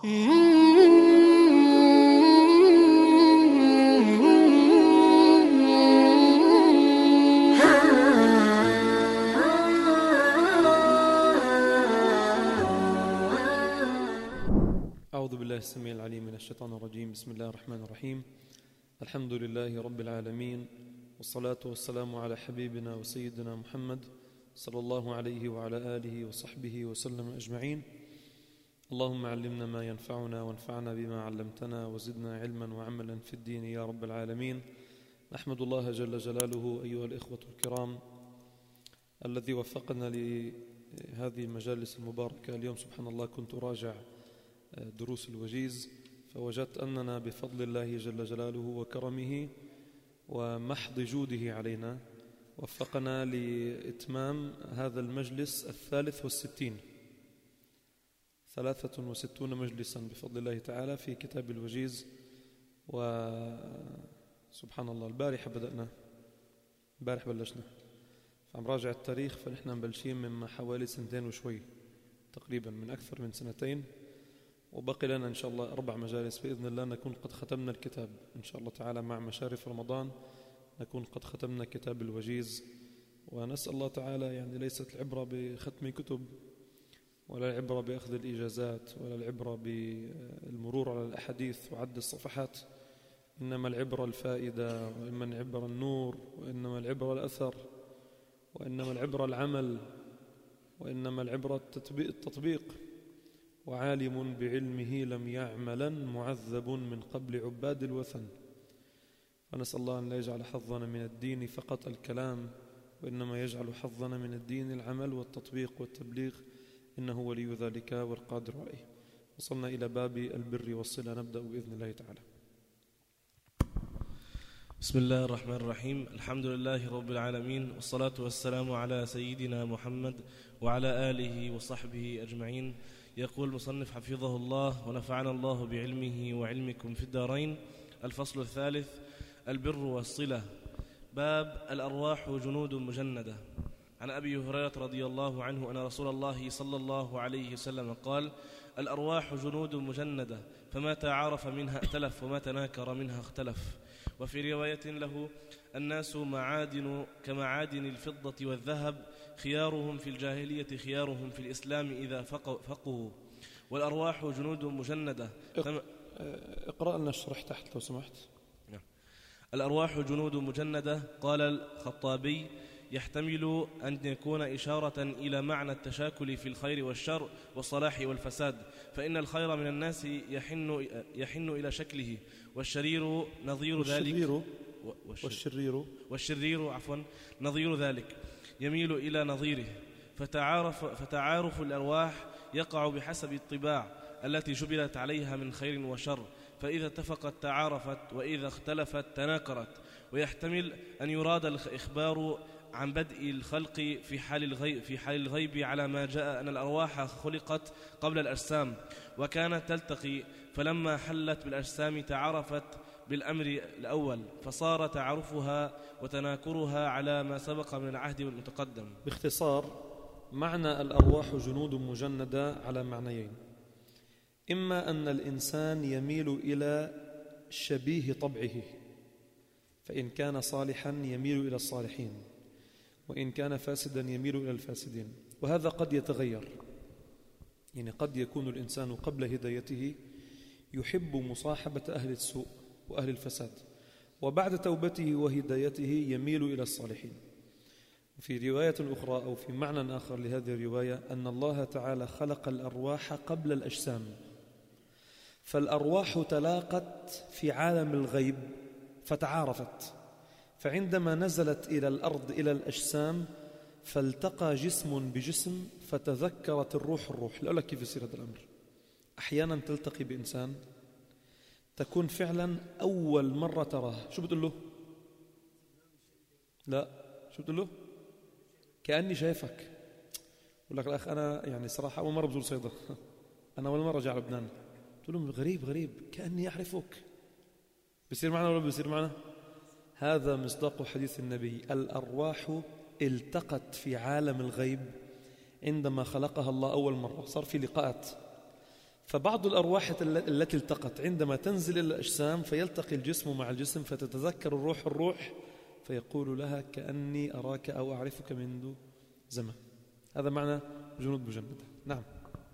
أعوذ بالله السميع العليم من الشيطان الرجيم. بسم الله الرحمن الرحيم. الحمد لله رب العالمين، والصلاة والسلام على حبيبنا وسيدنا محمد صلى الله عليه وعلى آله وصحبه وسلم أجمعين. اللهم علمنا ما ينفعنا وانفعنا بما علمتنا وزدنا علما وعملا في الدين يا رب العالمين. نحمد الله جل جلاله أيها الإخوة الكرام الذي وفقنا لهذه المجالس المباركة. اليوم سبحان الله كنت أراجع دروس الوجيز فوجدت أننا بفضل الله جل جلاله وكرمه ومحض جوده علينا وفقنا لإتمام هذا المجلس 63 مجلسا بفضل الله تعالى في كتاب الوجيز. وسبحان الله البارحة بلشنا، فعم راجع التاريخ فنحن مبلشين من حوالي 2 وشوي تقريبا، من أكثر من 2، وبقي لنا إن شاء الله 4 مجالس بإذن الله نكون قد ختمنا الكتاب إن شاء الله تعالى. مع مشارف رمضان نكون قد ختمنا كتاب الوجيز. ونسأل الله تعالى، يعني ليست العبرة بختم كتب ولا العبرة بأخذ الإجازات ولا العبرة بالمرور على الأحاديث وعد الصفحات، إنما العبرة الفائدة، وإنما العبرة النور، وإنما العبرة الأثر، وإنما العبرة العمل، وإنما العبرة التطبيق. وعالم بعلمه لم يعملا معذب من قبل عباد الوثن. فنسأل الله أن لا يجعل حظنا من الدين فقط الكلام، وإنما يجعل حظنا من الدين العمل والتطبيق والتبليغ، إنه ولي ذلك والقادر عليه. وصلنا إلى باب البر والصلة، نبدأ بإذن الله تعالى. بسم الله الرحمن الرحيم. الحمد لله رب العالمين، والصلاة والسلام على سيدنا محمد وعلى آله وصحبه أجمعين. يقول المصنف حفظه الله ونفعنا الله بعلمه وعلمكم في الدارين. الفصل الثالث: البر والصلة. باب الأرواح جنود مجندة. عن أبي هريرة رضي الله عنه أن رسول الله صلى الله عليه وسلم قال: الأرواح جنود مجندة، فما تعارف منها ائتلف وما تناكر منها اختلف. وفي رواية له: الناس معادن كمعادن الفضة والذهب، خيارهم في الجاهلية خيارهم في الإسلام إذا فقهوا، والأرواح جنود مجندة. اقرأ لنا الشرح تحت لو سمحت. الأرواح جنود مجندة. قال الخطابي: يحتمل أن يكون إشارة إلى معنى التشاكل في الخير والشر والصلاح والفساد، فإن الخير من الناس يحن إلى شكله، والشرير نظير ذلك والشرير نظير ذلك يميل إلى نظيره. فتعارف الأرواح يقع بحسب الطباع التي جبلت عليها من خير وشر، فإذا اتفقت تعارفت، وإذا اختلفت تناكرت. ويحتمل أن يراد الإخبار عن بدء الخلق في حال الغيب على ما جاء أن الأرواح خلقت قبل الأجسام وكانت تلتقي، فلما حلت بالأجسام تعارفت بالأمر الأول، فصار تعارفها وتناكرها على ما سبق من العهد المتقدم. باختصار، معنى الأرواح جنود مجندة على معنيين: إما أن الإنسان يميل إلى شبيه طبعه، فإن كان صالحا يميل إلى الصالحين، وإن كان فاسدا يميل إلى الفاسدين. وهذا قد يتغير، يعني قد يكون الإنسان قبل هدايته يحب مصاحبة أهل السوء وأهل الفساد، وبعد توبته وهدايته يميل إلى الصالحين. في رواية أخرى أو في معنى آخر لهذه الرواية أن الله تعالى خلق الأرواح قبل الأجسام، فالأرواح تلاقت في عالم الغيب فتعارفت، فعندما نزلت إلى الأرض إلى الأجسام فالتقى جسم بجسم فتذكرت الروح. لا لك كيف يصير هذا الأمر. أحيانا تلتقي بإنسان تكون فعلا أول مرة تراه، شو بتقول له؟ لا، شو بتقول له؟ كأني شايفك. يقول لك الأخ أنا يعني صراحة أول مرة بزور صيدا، أنا أول مرة أجي على لبنان. تقول له غريب كأني أعرفك. بيصير معنا ولا بيصير معنا؟ هذا مصداق حديث النبي: الأرواح التقت في عالم الغيب عندما خلقها الله أول مرة، صار في لقاءات، فبعض الأرواح التي التقت عندما تنزل إلى الأجسام فيلتقي الجسم مع الجسم فتتذكر الروح فيقول لها كأني أراك أو أعرفك منذ زمن. هذا معنى جنود مجندة. نعم.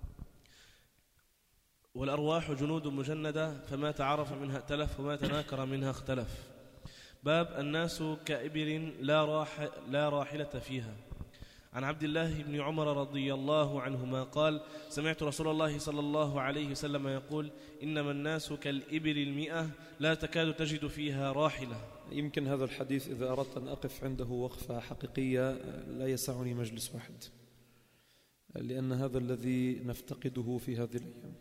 والأرواح جنود مجندة فما تعرف منها ائتلف وما تناكر منها اختلف. باب الناس كإبل لا راحلة فيها. عن عبد الله بن عمر رضي الله عنهما قال سمعت رسول الله صلى الله عليه وسلم يقول إنما الناس كالإبل 100 لا تكاد تجد فيها راحلة. يمكن هذا الحديث إذا أردت أن أقف عنده وقفة حقيقية لا يسعني مجلس واحد، لأن هذا الذي نفتقده في هذه الأيام.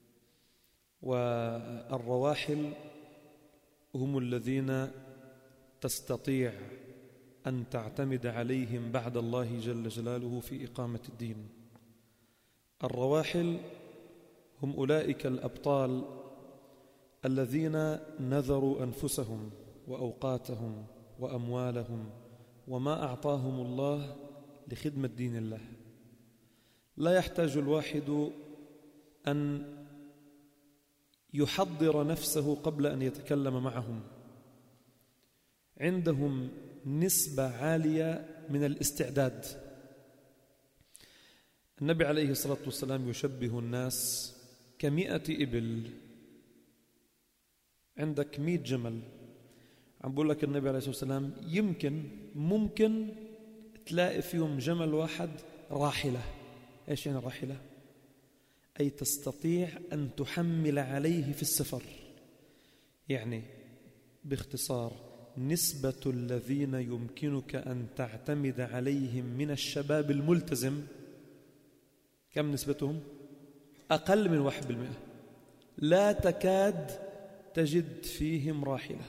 والرواحل هم الذين تستطيع أن تعتمد عليهم بعد الله جل جلاله في إقامة الدين. الرواحل هم أولئك الأبطال الذين نذروا أنفسهم وأوقاتهم وأموالهم وما أعطاهم الله لخدمة دين الله. لا يحتاج الواحد أن يحضر نفسه قبل أن يتكلم معهم. عندهم نسبة عالية من الاستعداد. النبي عليه الصلاة والسلام يشبه الناس ك100 إبل. عندك 100 جمل، عم بقول لك النبي عليه الصلاة والسلام ممكن تلاقي فيهم جمل واحد راحلة. إيش يعني راحلة؟ أي تستطيع أن تحمل عليه في السفر. يعني باختصار نسبة الذين يمكنك أن تعتمد عليهم من الشباب الملتزم كم نسبتهم؟ أقل من 1%. لا تكاد تجد فيهم راحلة.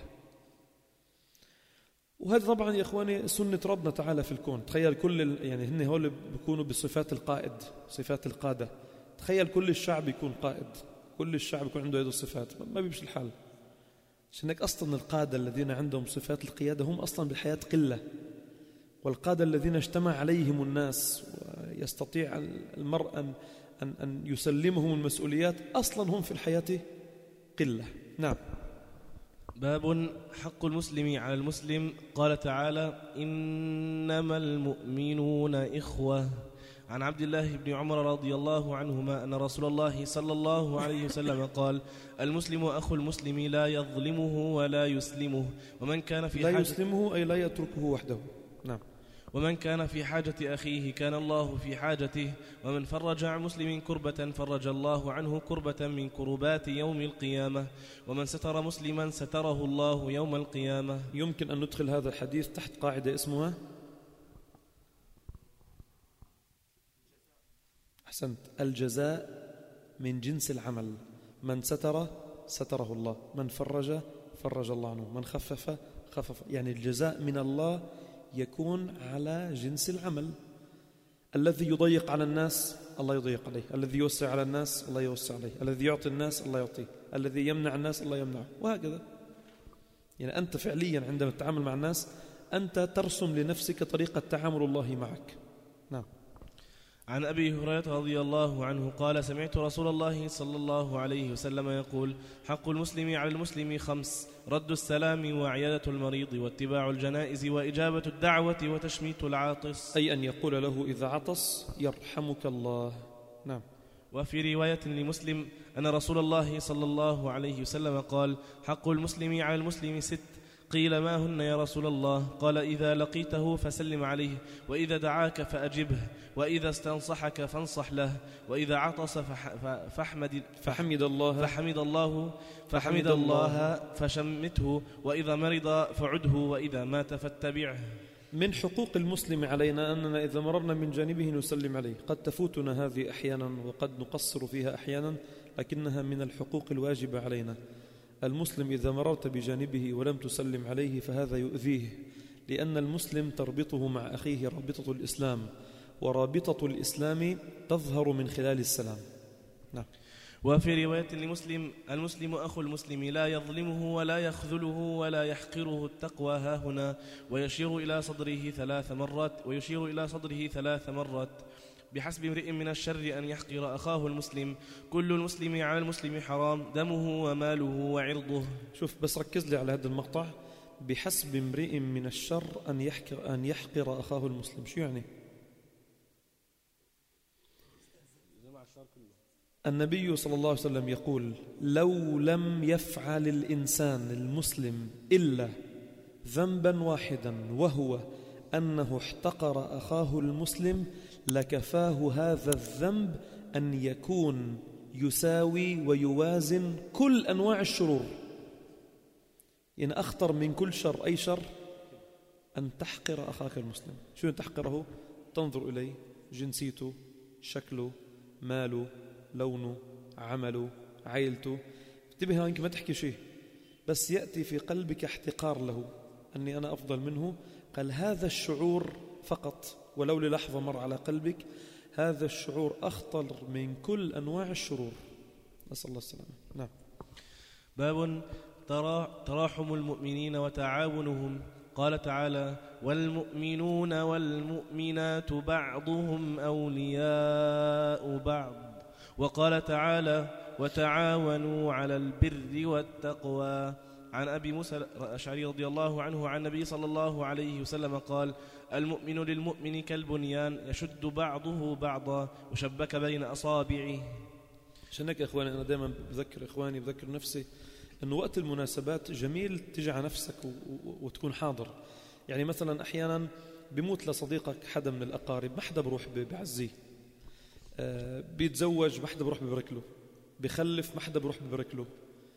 وهذا طبعا يا إخواني سنة ربنا تعالى في الكون. تخيل هن هول بيكونوا بصفات القائد، صفات القادة. تخيل كل الشعب يكون قائد، كل الشعب يكون عنده هذه الصفات، ما بيمشي الحال. عشان هيك أصلا القادة الذين عندهم صفات القيادة هم أصلا بالحياة قلة، والقادة الذين اجتمع عليهم الناس ويستطيع المرء أن يسلمهم المسؤوليات أصلا هم في الحياة قلة. نعم. باب حق المسلم على المسلم. قال تعالى إنما المؤمنون إخوة. عن عبد الله بن عمر رضي الله عنهما أن رسول الله صلى الله عليه وسلم قال المسلم أخو المسلم لا يظلمه ولا يسلمه ومن كان في لا يسلمه أي لا يتركه وحده. نعم. ومن كان في حاجة أخيه كان الله في حاجته ومن فرج عن مسلم كربة فرج الله عنه كربة من كربات يوم القيامة ومن ستر مسلما ستره الله يوم القيامة. يمكن أن ندخل هذا الحديث تحت قاعدة اسمها أحسنت الجزاء من جنس العمل. من ستر ستره الله، من فرج فرج الله عنه، من خفف خفف. يعني الجزاء من الله يكون على جنس العمل. الذي يضيق على الناس الله يضيق عليه، الذي يوسع على الناس الله يوسع عليه، الذي يعطي الناس الله يعطيه، الذي يمنع الناس الله يمنعه، وهكذا. يعني أنت فعليا عندما تتعامل مع الناس أنت ترسم لنفسك طريقة تعامل الله معك. نعم. عن أبي هريرة رضي الله عنه قال سمعت رسول الله صلى الله عليه وسلم يقول حق المسلم على المسلم 5: رد السلام وعيادة المريض واتباع الجنائز وإجابة الدعوة وتشميت العاطس. أي أن يقول له إذا عطس يرحمك الله. نعم. وفي رواية لمسلم أن رسول الله صلى الله عليه وسلم قال حق المسلم على المسلم 6: قيل ما هن يا رسول الله؟ قال إذا لقيته فسلم عليه، وإذا دعاك فأجبه، وإذا استنصحك فانصح له، وإذا عطس فحمد الله فشمته، وإذا مرض فعده، وإذا مات فاتبعه. من حقوق المسلم علينا أننا إذا مررنا من جانبه نسلم عليه. قد تفوتنا هذه أحيانا وقد نقصر فيها أحيانا، لكنها من الحقوق الواجبة علينا. المسلم إذا مررت بجانبه ولم تسلم عليه فهذا يؤذيه، لأن المسلم تربطه مع أخيه رابطة الإسلام، ورابطة الإسلام تظهر من خلال السلام. نعم. وفي رواية لمسلم المسلم أخو المسلم لا يظلمه ولا يخذله ولا يحقره التقوى هاهنا، ويشير إلى صدره 3 مرات بحسب امرئ من الشر أن يحقر أخاه المسلم كل المسلم على المسلم حرام دمه وماله وعرضه. شوف بس ركز لي على هذا المقطع، بحسب امرئ من الشر أن يحقر أخاه المسلم. شو يعني؟ النبي صلى الله عليه وسلم يقول لو لم يفعل الإنسان المسلم إلا ذنبا واحدا وهو أنه احتقر أخاه المسلم لكفاه هذا الذنب أن يكون يساوي ويوازن كل أنواع الشرور. يعني أخطر من كل شر أي شر أن تحقر أخاك المسلم. شو تحقره؟ تنظر إليه، جنسيته، شكله، ماله، لونه، عمله، عائلته. انتبه هانك ما تحكي شيء، بس يأتي في قلبك احتقار له، أني أنا أفضل منه. قال هذا الشعور فقط ولو للحظة مر على قلبك، هذا الشعور أخطر من كل أنواع الشرور. نسأل الله السلامة. نعم. باب تراحم المؤمنين وتعاونهم. قال تعالى والمؤمنون والمؤمنات بعضهم أولياء بعض. وقال تعالى وتعاونوا على البر والتقوى. عن أبي موسى الأشعري رضي الله عنه عن النبي صلى الله عليه وسلم قال المؤمن للمؤمن كالبنيان يشد بعضه بعضا وشبك بين أصابعه. عشان هيك يا إخواني أنا دائما بذكر إخواني بذكر نفسي أنه وقت المناسبات جميل تجي على نفسك وتكون حاضر. يعني مثلا أحيانا بيموت لصديقك حدا من الأقارب، ما حدا بروح بعزيه. بيتزوج ما حدا بروح ببارك له، بيخلف ما حدا بروح ببارك له،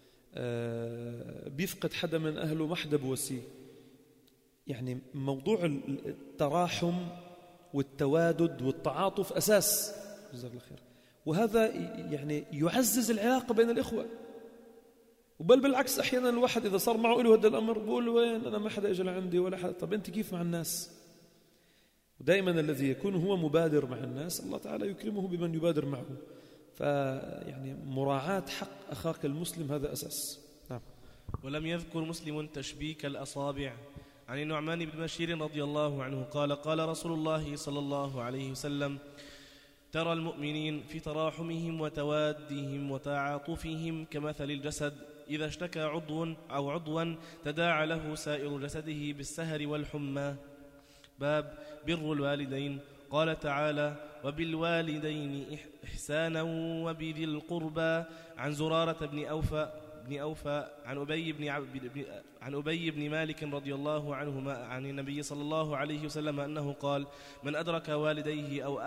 بيفقد حدا من أهله ما حدا بوسيه. يعني موضوع التراحم والتوادد والتعاطف أساس، جزاك الله خير، وهذا يعني يعزز العلاقة بين الإخوة. وبل بالعكس أحيانا الواحد إذا صار معه له هذا الأمر بقول وين أنا ما حدا إجا لعندي ولا حدا. طب أنت كيف مع الناس؟ ودائما الذي يكون هو مبادر مع الناس الله تعالى يكرمه بمن يبادر معه. فيعني مراعاة حق أخاك المسلم هذا أساس. نعم. ولم يذكر مسلم تشبيك الأصابع. عن النعمان بن بشير رضي الله عنه قال قال رسول الله صلى الله عليه وسلم ترى المؤمنين في تراحمهم وتوادهم وتعاطفهم كمثل الجسد إذا اشتكى عضوا تداعى له سائر جسده بالسهر والحمى. باب بر الوالدين. قال تعالى وبالوالدين إحسانا وبذي القربى. عن زرارة بن أوفى عن أبي بن مالك رضي الله عنهما عن النبي صلى الله عليه وسلم أنه قال من أدرك والديه أو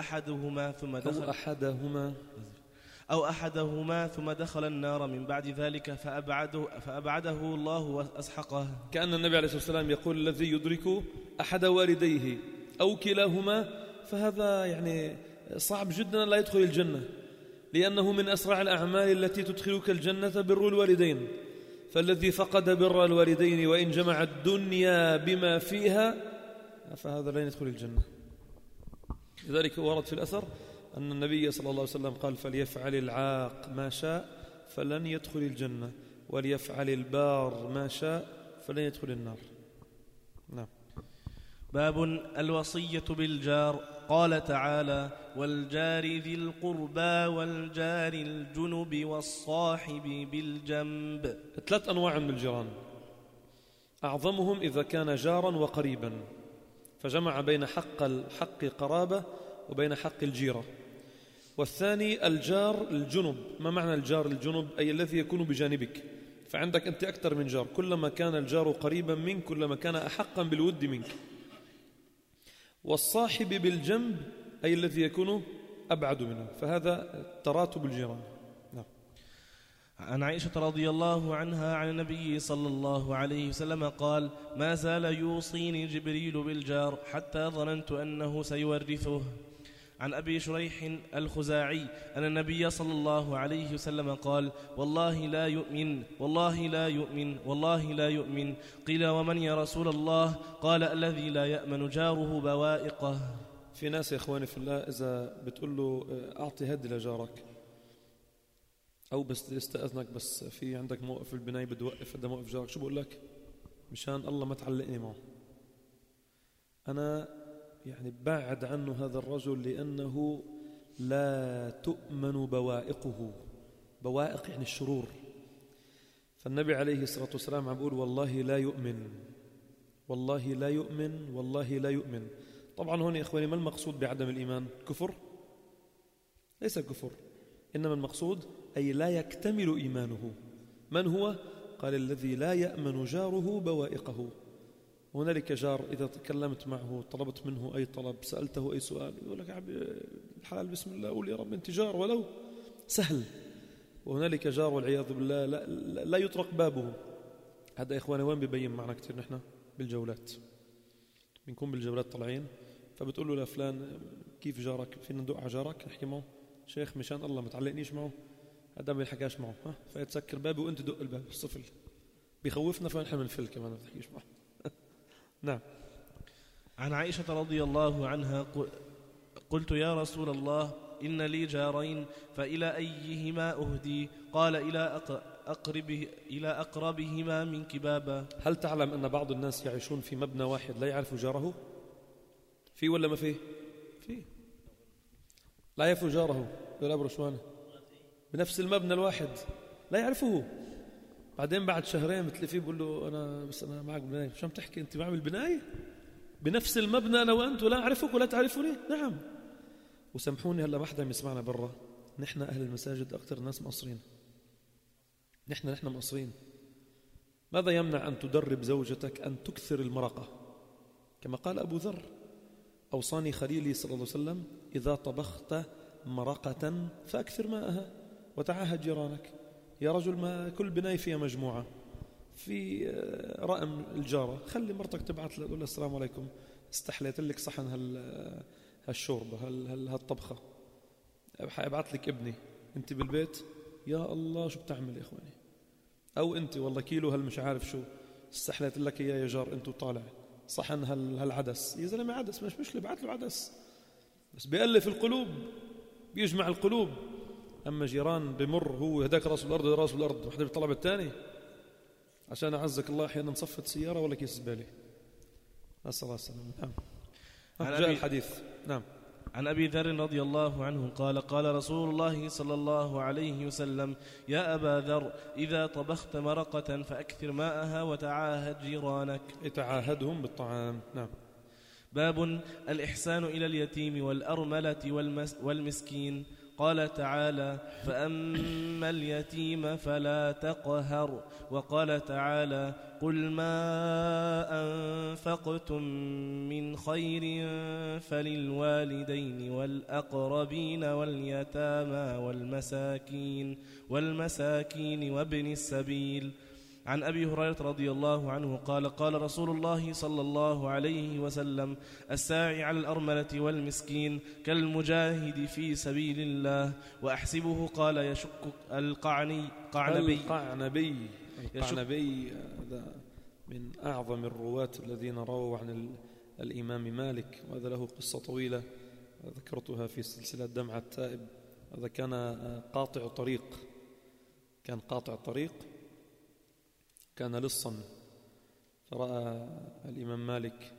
أحدهما ثم دخل النار من بعد ذلك فأبعده الله وأسحقه. كأن النبي عليه الصلاة والسلام يقول الذي يدرك أحد والديه أو كلاهما فهذا يعني صعب جدا لا يدخل الجنة، لأنه من أسرع الأعمال التي تدخلك الجنة بر الوالدين. فالذي فقد بر الوالدين وإن جمع الدنيا بما فيها فهذا لا يدخل الجنة. لذلك ورد في الأثر أن النبي صلى الله عليه وسلم قال فليفعل العاق ما شاء فلن يدخل الجنة وليفعل البار ما شاء فلن يدخل النار. نعم. باب الوصية بالجار. قال تعالى والجار ذي القربى والجار الجنب والصاحب بالجنب. 3 أنواع من الجيران، أعظمهم إذا كان جارا وقريبا، فجمع بين حق قرابة وبين حق الجيرة. والثاني الجار الجنب. ما معنى الجار الجنب؟ أي الذي يكون بجانبك، فعندك أنت أكثر من جار، كلما كان الجار قريبا منك كلما كان أحقا بالود منك. والصاحب بالجنب أي الذي يكون أبعد منه، فهذا تراتب الجيران. نعم. عن عائشة رضي الله عنها عن النبي صلى الله عليه وسلم قال ما زال يوصيني جبريل بالجار حتى ظننت أنه سيورثه. عن أبي شريح الخزاعي أن النبي صلى الله عليه وسلم قال والله لا يؤمن والله لا يؤمن والله لا يؤمن. قيل ومن يا رسول الله؟ قال الذي لا يأمن جاره بوائقه. في ناس يا إخواني في الله إذا بتقول له أعطي هدي لجارك أو بس استأذنك بس في عندك موقف البناية بدي وقف هذا موقف جارك، شو بقول لك؟ مشان الله ما تعلقني معه. أنا يعني بعد عنه هذا الرجل لأنه لا تؤمن بوائقه. بوائق يعني الشرور. فالنبي عليه الصلاة والسلام عم بيقول والله لا يؤمن، والله لا يؤمن، والله لا يؤمن. طبعا هون يا إخواني ما المقصود بعدم الإيمان؟ كفر؟ ليس كفر، إنما المقصود أي لا يكتمل إيمانه. من هو؟ قال الذي لا يأمن جاره بوائقه. هنالك جار إذا تكلمت معه، طلبت منه أي طلب، سألته أي سؤال، يقول لك الحلال بسم الله، قول يا رب أنت جار ولو سهل. وهنالك جار والعياذ بالله لا يطرق بابه. هذا يا إخواني وين بيبين معنا كثير؟ نحن بالجولات بنكون بالجولات طالعين، فبتقول له لفلان كيف جارك؟ فينا ندق على جارك نحكي معه؟ شيخ مشان الله ما تعلقنيش معه، هذا ما بيحكاش معه، فيتسكر بابه وانت دق الباب الصفل، بيخوفنا فنحن بنفل كمان ما بتحكيش معه. نعم. عن عائشة رضي الله عنها قلت يا رسول الله إن لي جارين فإلى أيهما أهدي؟ قال إلى أقربهما من كبابا. هل تعلم أن بعض الناس يعيشون في مبنى واحد لا يعرف جاره؟ في ولا ما فيه؟ في. لا يعرف جاره ولا برشوانه بنفس المبنى الواحد لا يعرفه. بعدين بعد شهرين بتلاقيه بيقول له أنا معك بناية. شو عم تحكي أنت؟ بعمل بناية بنفس المبنى أنا وأنت ولا أعرفك ولا تعرفني؟ نعم. وسامحوني هلا ما حدا يسمعنا برا، نحن أهل المساجد أكثر الناس مقصرين. نحن مقصرين. ماذا يمنع أن تدرب زوجتك أن تكثر المرقة؟ كما قال أبو ذر أوصاني خليلي صلى الله عليه وسلم إذا طبخت مرقة فأكثر ماءها وتعاهد جيرانك. يا رجل ما كل بناية فيها مجموعة، في رأم الجارة، خلي مرتك تبعث له تقول السلام عليكم استحليت لك صحن هالشوربة هالطبخة، ابعث لك ابني انت بالبيت. يا الله شو بتعمل يا إخواني؟ أو أنت والله كيلو مش عارف شو استحليت لك إياه يا جار أنت وطالع صحن هالعدس. يا زلمة عدس مش مشكلة، بعث له عدس، بس بيألف القلوب بيجمع القلوب. أما جيران بمر هو هداك راس الأرض راس الأرض وحده بيطلع بالثاني عشان أعزك الله أحيانا نصفت سيارة ولا كيس زبالة. نسأل الله السلامة. نعم. جاء الحديث. نعم. عن أبي ذر رضي الله عنه قال قال رسول الله صلى الله عليه وسلم يا أبا ذر إذا طبخت مرقة فأكثر ماءها وتعاهد جيرانك. تعاهدهم بالطعام. نعم. باب الإحسان إلى اليتيم والأرملة والمسكين. قال تعالى فأما اليتيم فلا تقهر. وقال تعالى قل ما أنفقتم من خير فللوالدين والأقربين واليتامى والمساكين وابن السبيل. عن أبي هريرة رضي الله عنه قال قال رسول الله صلى الله عليه وسلم الساعي على الأرملة والمسكين كالمجاهد في سبيل الله. وأحسبه قال يشك القعنبي هذا من أعظم الرواة الذين رووا عن الإمام مالك، وهذا له قصة طويلة ذكرتها في سلسلة دمعة التائب. هذا كان قاطع طريق، كان لصا، فرأى الإمام مالك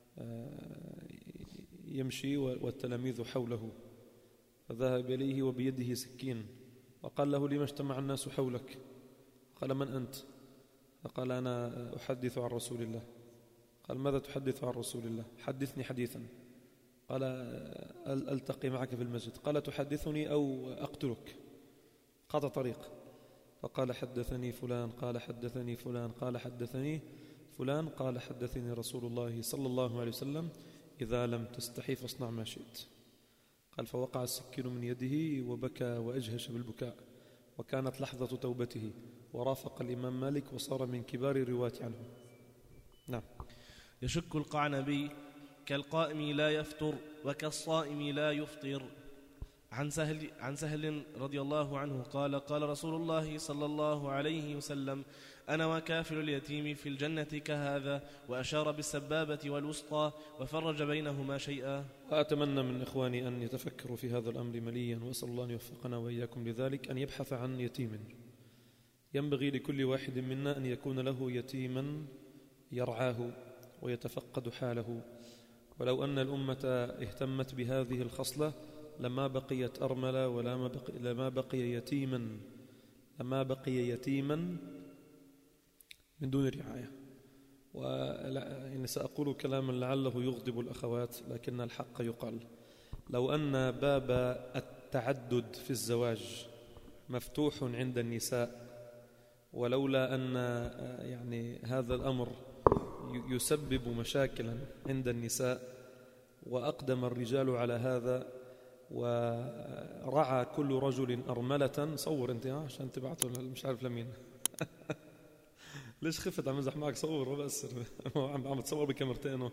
يمشي والتلاميذ حوله، فذهب إليه وبيده سكين وقال له لما اجتمع الناس حولك؟ قال من أنت؟ فقال أنا أحدث عن رسول الله. قال ماذا تحدث عن رسول الله؟ حدثني حديثا. قال ألتقي معك في المسجد. قال تحدثني أو أقتلك؟ قاطع طريق. فقال حدثني فلان قال حدثني فلان قال حدثني فلان قال حدثني رسول الله صلى الله عليه وسلم إذا لم تستحي فاصنع ما شئت. قال فوقع السكين من يده وبكى وأجهش بالبكاء، وكانت لحظة توبته، ورافق الإمام مالك وصار من كبار الرواة عنه. نعم. يشك القعنبي كالقائم لا يفطر وكالصائم لا يفطر. عن سهل رضي الله عنه قال قال رسول الله صلى الله عليه وسلم أنا وكافل اليتيم في الجنة كهذا، وأشار بالسبابة والوسطى وفرج بينهما شيئا. وأتمنى من إخواني أن يتفكروا في هذا الأمر مليا، وأسأل الله أن يوفقنا وإياكم لذلك، أن يبحث عن يتيم. ينبغي لكل واحد منا أن يكون له يتيما يرعاه ويتفقد حاله. ولو أن الأمة اهتمت بهذه الخصلة لما بقيت أرملة لما بقي يتيما من دون رعاية. يعني سأقول كلاما لعله يغضب الأخوات، لكن الحق يقال. لو أن باب التعدد في الزواج مفتوح عند النساء، ولولا أن يعني هذا الأمر يسبب مشاكلا عند النساء، وأقدم الرجال على هذا، ورعى كل رجل أرملة. صور أنت عشان تبعته مش عارف لمين. ليش خفت عم مزح معك؟ صور ولا أسر. عم تصور بكاميرتين.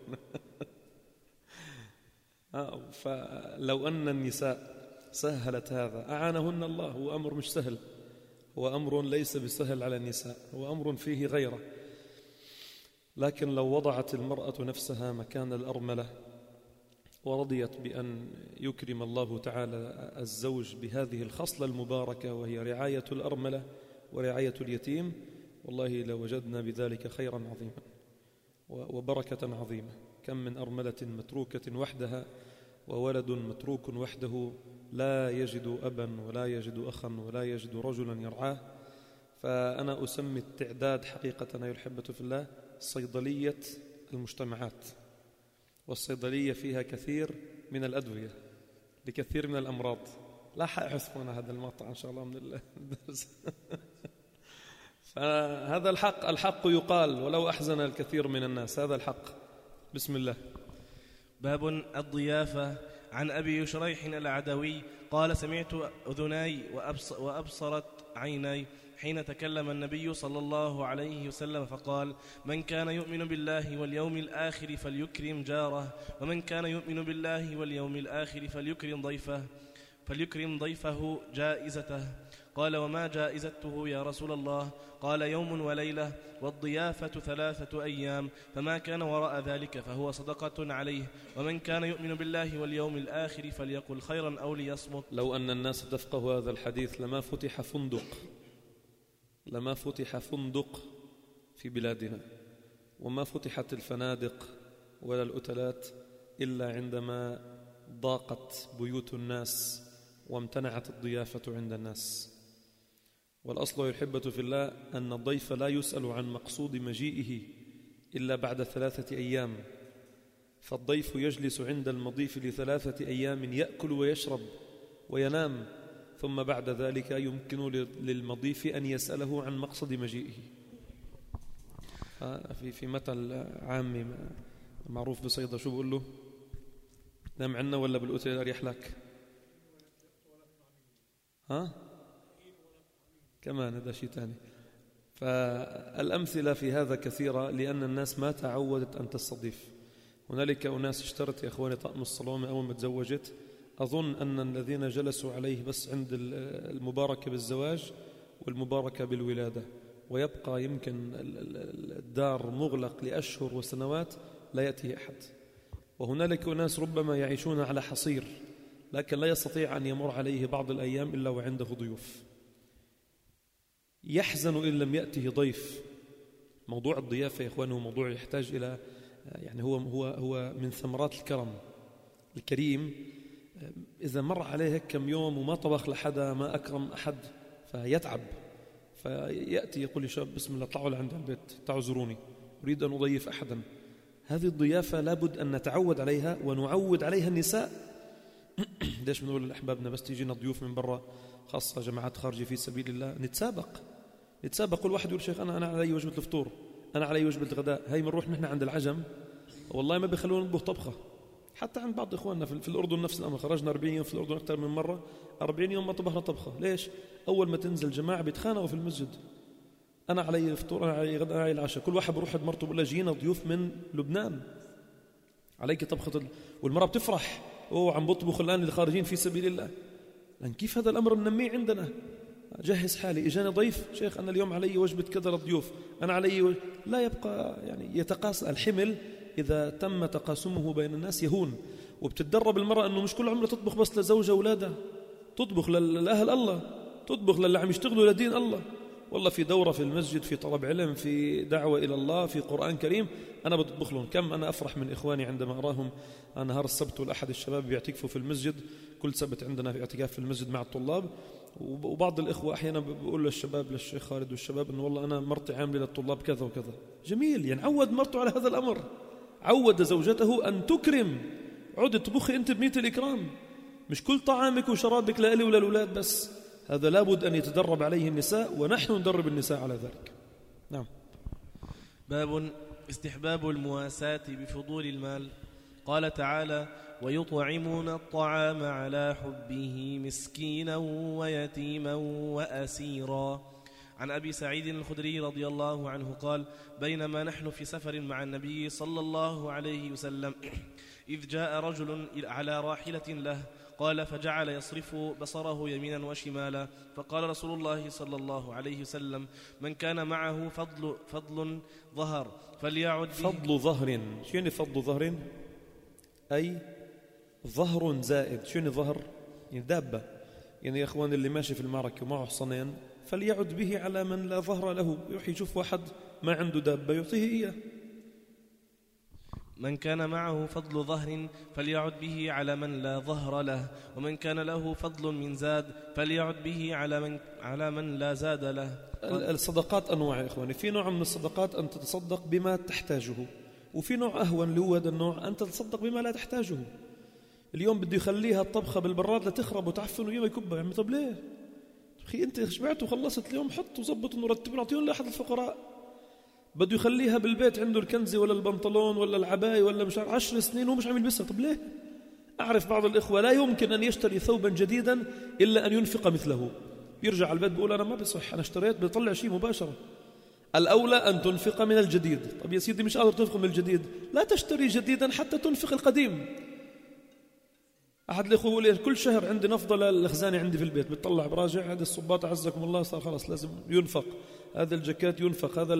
فلو أن النساء سهلت هذا أعانهن الله. هو أمر مش سهل، هو أمر ليس بسهل على النساء، هو أمر فيه غيره. لكن لو وضعت المرأة نفسها مكان الأرملة ورضيت بأن يكرم الله تعالى الزوج بهذه الخصلة المباركة، وهي رعاية الأرملة ورعاية اليتيم، والله لوجدنا بذلك خيرا عظيما وبركة عظيمة. كم من أرملة متروكة وحدها، وولد متروك وحده لا يجد أبا ولا يجد أخا ولا يجد رجلا يرعاه. فأنا أسمي التعداد حقيقة أيها الأحبة في الله صيدلية المجتمعات، والصيدلية فيها كثير من الأدوية لكثير من الأمراض. لا حيحذفونا هذا المقطع إن شاء الله من الدرس. فهذا الحق يقال ولو أحزن الكثير من الناس. هذا الحق. بسم الله. باب الضيافة. عن أبي شريح العدوي قال: سمعت أذناي وأبصرت عيناي حين تكلم النبي صلى الله عليه وسلم فقال: من كان يؤمن بالله واليوم الآخر فليكرم جاره، ومن كان يؤمن بالله واليوم الآخر فليكرم ضيفه جائزته. قال: وما جائزته يا رسول الله؟ قال: يوم وليلة، والضيافة 3 أيام، فما كان وراء ذلك فهو صدقة عليه، ومن كان يؤمن بالله واليوم الآخر فليقل خيرا أو ليصمت. لو أن الناس تفقهوا هذا الحديث لما فتح فندق في بلادنا، وما فتحت الفنادق ولا الأوتيلات إلا عندما ضاقت بيوت الناس وامتنعت الضيافة عند الناس. والأصل يحبة في الله أن الضيف لا يسأل عن مقصود مجيئه إلا بعد 3 أيام، فالضيف يجلس عند المضيف ل3 أيام يأكل ويشرب وينام، ثم بعد ذلك يمكن للمضيف أن يسأله عن مقصد مجيئه. في مثل عامي معروف بصيدة، شو بقول له؟ نام عنا ولا بالأوتيل أريح لك؟ كمان هذا شيء تاني. فالأمثلة في هذا كثيرة، لأن الناس ما تعودت أن تستضيف. هنالك أناس اشترت يا أخواني طقم الصلومة أول ما تزوجت، أظن أن الذين جلسوا عليه بس عند المباركة بالزواج والمباركة بالولادة، ويبقى يمكن الدار مغلق لأشهر وسنوات لا يأتي أحد. وهنالك أناس ربما يعيشون على حصير، لكن لا يستطيع أن يمر عليه بعض الأيام إلا وعنده ضيوف. يحزن إن لم يأته ضيف. موضوع الضيافة يا إخواني هو موضوع يحتاج إلى يعني هو من ثمرات الكرم. الكريم إذا مر عليه كم يوم وما طبخ لحدا، ما أكرم أحد، فيتعب، فيأتي يقول لي شاب بسم الله طلعوا لعند البيت، تعالوا زوروني، أريد أن أضيف أحدا. هذه الضيافة لابد أن نتعود عليها ونعود عليها النساء. ليش بنقول لأحبابنا بس تيجينا ضيوف من برا، خاصة جماعات خارجة في سبيل الله، نتسابق كل واحد يقول شيخ أنا علي وجبة الفطور، أنا علي وجبة الغداء. هاي بنروح نحن عند العجم والله ما بيخلونا نطبخ طبخة. حتى عند بعض إخواننا في الأردن نفس الأمر، خرجنا 40 يوم في الأردن أكثر من مرة، 40 يوم ما طبخنا طبخة. ليش؟ أول ما تنزل جماعة بيتخانقوا في المسجد، أنا علي الفطور، أنا علي الغداء، أنا علي العشاء. كل واحد بروح مرته بقول لها جينا ضيوف من لبنان، عليك طبخة والمرأة بتفرح عم بطبخ الآن اللي خارجين في سبيل الله. لأن كيف هذا الأمر ننميه عندنا؟ جهز حالي، إجاني ضيف شيخ أنا اليوم علي وجبة كذا للضيوف، أنا علي لا يبقى يعني يتقاس الحمل. إذا تم تقاسمه بين الناس يهون. وبتتدرب المرأة أنه مش كل عمره تطبخ بس لزوجها وأولادها، تطبخ لأهل الله، تطبخ للي عم يشتغلوا لدين الله. والله في دورة في المسجد، في طلب علم، في دعوة إلى الله، في قرآن كريم، أنا بطبخ لهم. كم أنا أفرح من إخواني عندما أراهم نهار السبت والأحد الشباب بيعتكفوا في المسجد. كل سبت عندنا في اعتكاف في المسجد مع الطلاب، وبعض الإخوة أحيانا بقول للشباب، للشيخ خالد والشباب، إنه والله أنا مرتي عاملة للطلاب كذا وكذا. جميل، يعني عود مرته على هذا الأمر، عود زوجته أن تكرم. عود تطبخي أنت بمية الإكرام، مش كل طعامك وشرابك لألي ولا الأولاد بس. هذا لابد أن يتدرب عليه النساء، ونحن ندرب النساء على ذلك. نعم. باب استحباب المواساة بفضول المال. قال تعالى: ويطعمون الطعام على حبه مسكينا ويتيما وأسيرا. عن أبي سعيد الخدري رضي الله عنه قال: بينما نحن في سفر مع النبي صلى الله عليه وسلم إذ جاء رجل على راحلة له، قال: فجعل يصرف بصره يمينا وشمالا، فقال رسول الله صلى الله عليه وسلم: من كان معه فضل ظهر فليعد به. فضل ظهر، شو يعني فضل ظهر؟ أي ظهر زائد. شو يعني ظهر؟ يعني دابة. يعني يا إخوان اللي ماشي في المعركة ومعه حصنين فليعد به على من لا ظهر له، يروح يشوف واحد ما عنده دابة يعطيه إياه. من كان معه فضل ظهر فليعد به على من لا ظهر له، ومن كان له فضل من زاد فليعد به على من لا زاد له. الصدقات أنواع يا إخواني. في نوع من الصدقات أن تتصدق بما تحتاجه، وفي نوع أهون اللي هو هذا النوع أن تتصدق بما لا تحتاجه. اليوم بده يخليها الطبخة بالبراد لتخرب وتعفن ويما يكبها. يعني طب ليه؟ أخي أنت شبعت وخلصت اليوم، حط وزبط ونرتب ونعطيهم لأحد الفقراء. بده يخليها بالبيت عنده الكنزة ولا البنطلون ولا العباية ولا مش 10 سنين ومش عم يلبسها. طب ليه؟ أعرف بعض الإخوة لا يمكن أن يشتري ثوبا جديدا إلا أن ينفق مثله. يرجع على البيت بيقول أنا ما بصح، أنا اشتريت، بيطلع شيء مباشرة. الأولى أن تنفق من الجديد. طب يا سيدي مش قادر تنفق من الجديد، لا تشتري جديدا حتى تنفق القديم. أحد الإخوة يقول لي كل شهر عندي نفضة للخزانة عندي في البيت، بتطلع براجع هذه الصباط عزكم الله صار خلاص لازم ينفق، هذا الجاكيت ينفق، هذا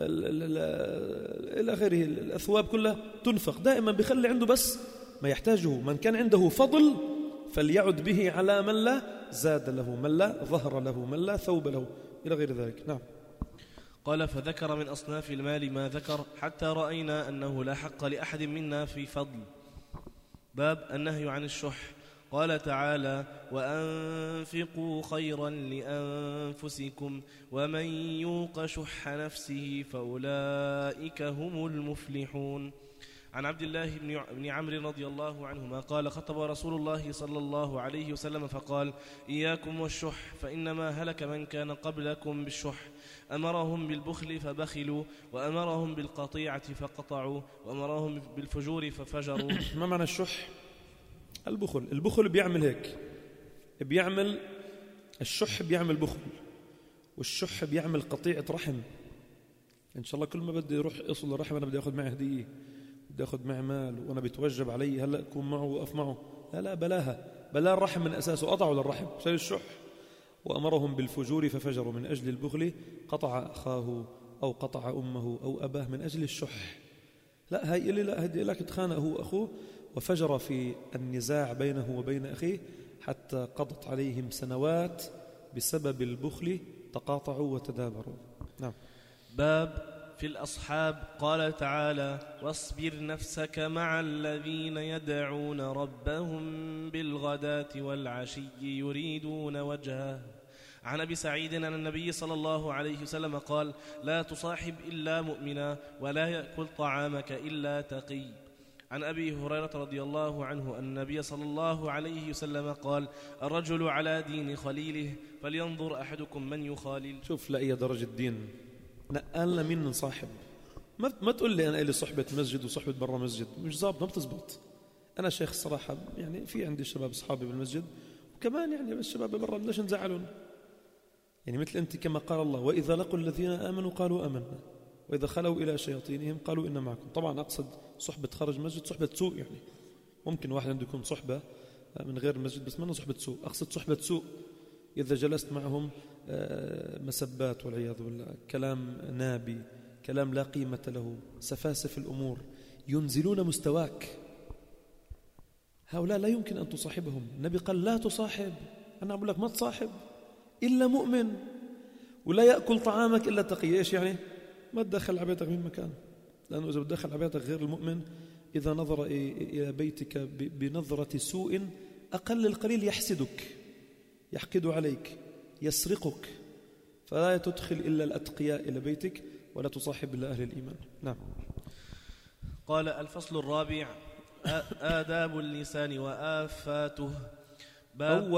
إلى آخره، الأثواب كلها تنفق. دائما بيخلي عنده بس ما يحتاجه. من كان عنده فضل فليعد به على من لا زاد له، من لا ظهر له، من لا ثوب له، إلى غير ذلك. نعم. قال: فذكر من أصناف المال ما ذكر حتى رأينا أنه لا حق لأحد منا في فضل. باب النهي عن الشح. قال تعالى: وأنفقوا خيرا لأنفسكم ومن يوق شح نفسه فأولئك هم المفلحون. عن عبد الله بن عمرو رضي الله عنهما قال: خطب رسول الله صلى الله عليه وسلم فقال: إياكم والشح فإنما هلك من كان قبلكم بالشح. أمرهم بالبخل فبخلوا، وأمرهم بالقطيعة فقطعوا، وأمرهم بالفجور ففجروا. ما معنى الشح؟ البخل بيعمل هيك، بيعمل الشح، بيعمل بخل، والشح بيعمل قطيعة رحم. إن شاء الله كل ما بدي أروح أصل الرحم أنا بدي أخذ معي هدية، بدي أخذ معي مال، وأنا بيتوجب علي هلأ أكون معه وأقف معه. لا بلا الرحم من أساسه، قطعوا للرحم عشان الشح. وأمرهم بالفجور ففجروا، من أجل البخل قطع أخاه أو قطع أمه أو أباه من أجل الشح. لا هاي اللي لا هدي لك تخانق هو أخوه وفجر في النزاع بينه وبين أخيه حتى قضت عليهم سنوات بسبب البخل، تقاطعوا وتدابروا. نعم. باب في الأصحاب. قال تعالى: واصبر نفسك مع الذين يدعون ربهم بالغداة والعشي يريدون وجهه. عن أبي سعيد أن النبي صلى الله عليه وسلم قال: لا تصاحب إلا مؤمنا ولا يأكل طعامك إلا تقي. عن أبي هريرة رضي الله عنه أن النبي صلى الله عليه وسلم قال: الرجل على دين خليله فلينظر أحدكم من يخالل. شوف لأي درجة دين نقلنا مين نصاحب. ما تقول لي أنا إلي صحبة مسجد وصحبة برا مسجد، مش ظابط، ما بتزبط. أنا شيخ الصراحة، يعني في عندي شباب أصحابي بالمسجد وكمان يعني بس شباب برا، ليش نزعلون؟ يعني مثل أنت كما قال الله: وإذا لقوا الذين آمنوا قالوا آمنا وإذا خلوا إلى شياطينهم قالوا إنا معكم. طبعا أقصد صحبة خارج مسجد، صحبة سوء. يعني ممكن واحد عنده يكون صحبة من غير المسجد بس ما صحبة سوء. أقصد صحبة سوء إذا جلست معهم مسبات والعياذ بالله، كلام نابي، كلام لا قيمة له، سفاسف الأمور، ينزلون مستواك. هؤلاء لا يمكن أن تصاحبهم. النبي قال: لا تصاحب. أنا أقول لك ما تصاحب إلا مؤمن. ولا يأكل طعامك إلا تقي. إيش يعني؟ ما تدخل على بيتك من مكان، لأنه إذا بتدخل على بيتك غير المؤمن إذا نظر إلى بيتك بنظرة سوء أقل القليل يحسدك، يحقد عليك، يسرقك. فلا تدخل إلا الأتقياء إلى بيتك ولا تصاحب إلا أهل الإيمان. نعم. قال: الفصل الرابع: آداب اللسان وآفاته. أو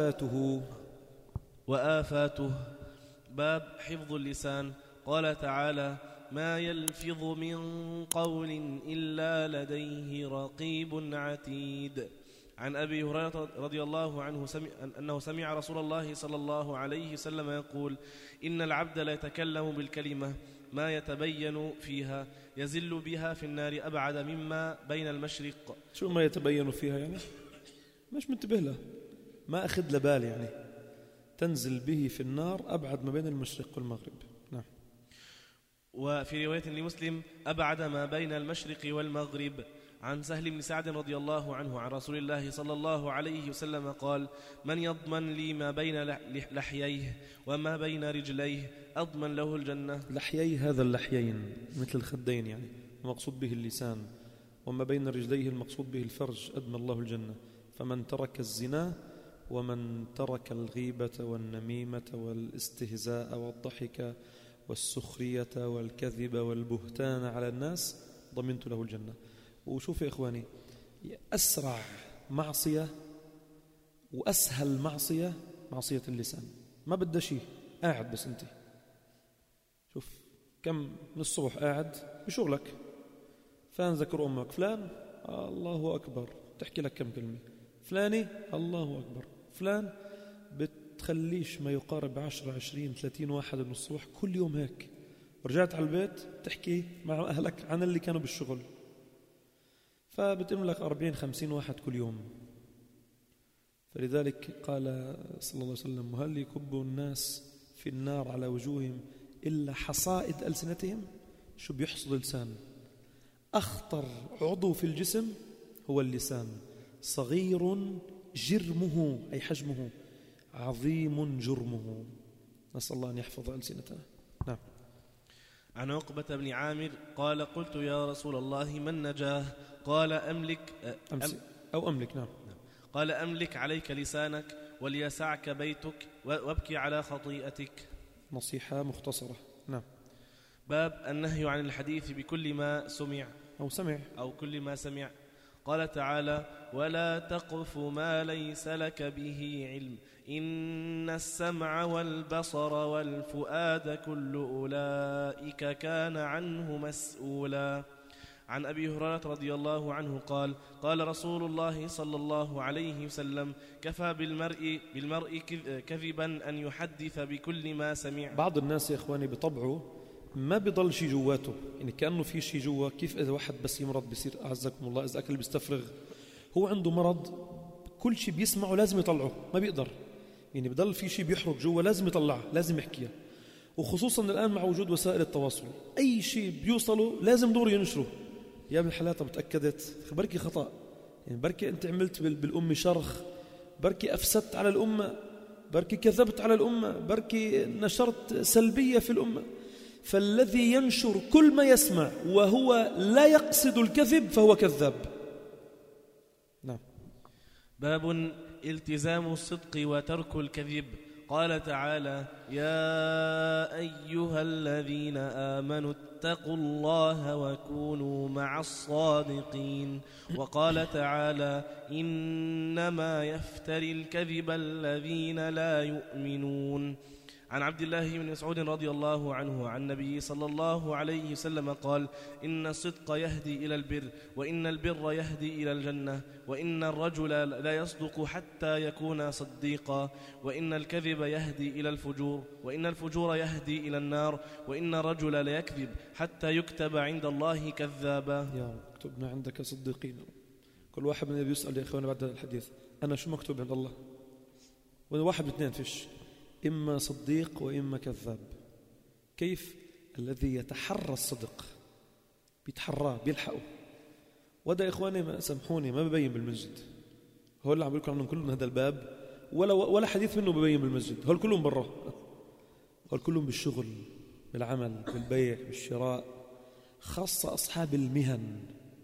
وآفاته. باب حفظ اللسان. قال تعالى: ما يلفظ من قول إلا لديه رقيب عتيد. عن أبي هريرة رضي الله عنه أنه سمع رسول الله صلى الله عليه وسلم يقول: إن العبد لا يتكلم بالكلمة ما يتبين فيها يزل بها في النار أبعد مما بين المشرق. شو ما يتبين فيها يعني؟ مش منتبه له، ما أخذ لبال يعني. تنزل به في النار أبعد ما بين المشرق والمغرب. نعم. وفي رواية لمسلم: أبعد ما بين المشرق والمغرب. عن سهل بن سعد رضي الله عنه عن رسول الله صلى الله عليه وسلم قال: من يضمن لي ما بين لحييه وما بين رجليه أضمن له الجنة. لحييه هذا اللحيين مثل الخدين يعني، المقصود به اللسان. وما بين رجليه المقصود به الفرج، أضمن الله الجنة. فمن ترك الزنا ومن ترك الغيبة والنميمة والاستهزاء والضحك والسخرية والكذب والبهتان على الناس ضمنت له الجنة. وشوف يا إخواني، أسرع معصية وأسهل معصية معصية اللسان. ما بدها شيء، قاعد بس أنت شوف كم من الصبح قاعد بشغلك، فلان ذكر أمك، فلان الله أكبر تحكي لك كم كلمة، فلاني الله أكبر، فلان بتخليش ما يقارب 10 20 30 واحد من الصبح كل يوم هيك. ورجعت على البيت تحكي مع أهلك عن اللي كانوا بالشغل، فبتملك 40 50 واحد كل يوم. فلذلك قال صلى الله عليه وسلم: وهل يكب الناس في النار على وجوههم إلا حصائد ألسنتهم. شو بيحصد اللسان؟ أخطر عضو في الجسم هو اللسان، صغير جرمه أي حجمه، عظيم جرمه. نسأل الله أن يحفظ ألسنتنا. نعم. عن عقبة بن عامر قال: قلت يا رسول الله ما النجاة؟ قال: أملك نعم. قال: أملك عليك لسانك وليسعك بيتك وابكي على خطيئتك. نصيحة مختصرة. نعم. باب النهي عن الحديث بكل ما سمع أو كل ما سمع. قال تعالى: ولا تقف ما ليس لك به علم إن السمع والبصر والفؤاد كل أولئك كان عنه مسؤولا. عن أبي هريرة رضي الله عنه قال: قال رسول الله صلى الله عليه وسلم: كفى بالمرء كذبا أن يحدث بكل ما سمع. بعض الناس يا إخواني بطبعه ما بيضل شيء جواته، يعني كأنه في شيء جوا. كيف إذا واحد بس يمرض بيصير أعزكم الله إذا أكل بيستفرغ، هو عنده مرض كل شيء بيسمعه لازم يطلعه، ما بيقدر، يعني بضل في شيء بيحرق جوا لازم يطلعه، لازم يحكيه. وخصوصا الآن مع وجود وسائل التواصل أي شيء بيوصله لازم دور ينشره. يا ابن الحلال طب تأكدت بركي خطأ، يعني بركي أنت عملت بالأمة شرخ، بركي أفسدت على الأمة، بركي كذبت على الأمة، بركي نشرت سلبية في الأمة. فالذي ينشر كل ما يسمع وهو لا يقصد الكذب فهو كذاب. نعم. باب التزام الصدق وترك الكذب. قال تعالى: يا أيها الذين آمنوا اتقوا الله وكونوا مع الصادقين. وقال تعالى: إنما يفتري الكذب الذين لا يؤمنون. عن عبد الله بن مسعود رضي الله عنه عن النبي صلى الله عليه وسلم قال: إن الصدق يهدي إلى البر، وإن البر يهدي إلى الجنة، وإن الرجل لا يصدق حتى يكون صديقا، وإن الكذب يهدي إلى الفجور، وإن الفجور يهدي إلى النار، وإن الرجل لا يكذب حتى يكتب عند الله كذابا. يا رب اكتبنا عندك صديقين. كل واحد منا بيسأل يا إخواني بعد الحديث: أنا شو مكتوب عند الله؟ واحد من اثنين فيش، إما صديق وإما كذاب. كيف؟ الذي يتحرى الصدق بيتحراه بيلحقه. وده إخواني ما سامحوني ما ببين بالمسجد، هو اللي عم بيقول عنهم كلهم هذا الباب ولا حديث منه ببين بالمسجد، هول كلهم برا. قال كلهم بالشغل، بالعمل، بالبيع، بالشراء، خاصة أصحاب المهن،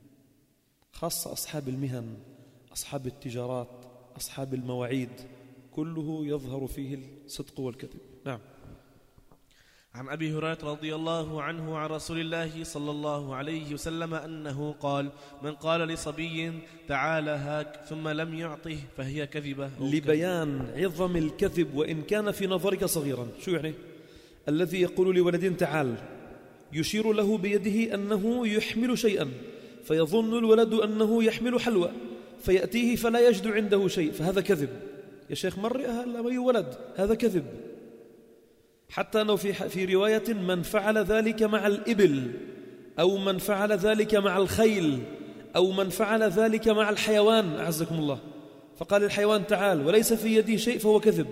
أصحاب التجارات، أصحاب المواعيد، كله يظهر فيه الصدق والكذب. نعم. عن أبي هريرة رضي الله عنه عن رسول الله صلى الله عليه وسلم أنه قال: من قال لصبي تعال هاك ثم لم يعطه فهي كذبة. لبيان عظم الكذب وإن كان في نظرك صغيرا. شو يعني؟ الذي يقول لولد تعال يشير له بيده أنه يحمل شيئا، فيظن الولد أنه يحمل حلوى، فيأتيه فلا يجد عنده شيء، فهذا كذب. يا شيخ مرئها لا ولد، هذا كذب. حتى أنه في رواية من فعل ذلك مع الإبل، أو من فعل ذلك مع الخيل، أو من فعل ذلك مع الحيوان أعزكم الله، فقال الحيوان تعال وليس في يدي شيء فهو كذب.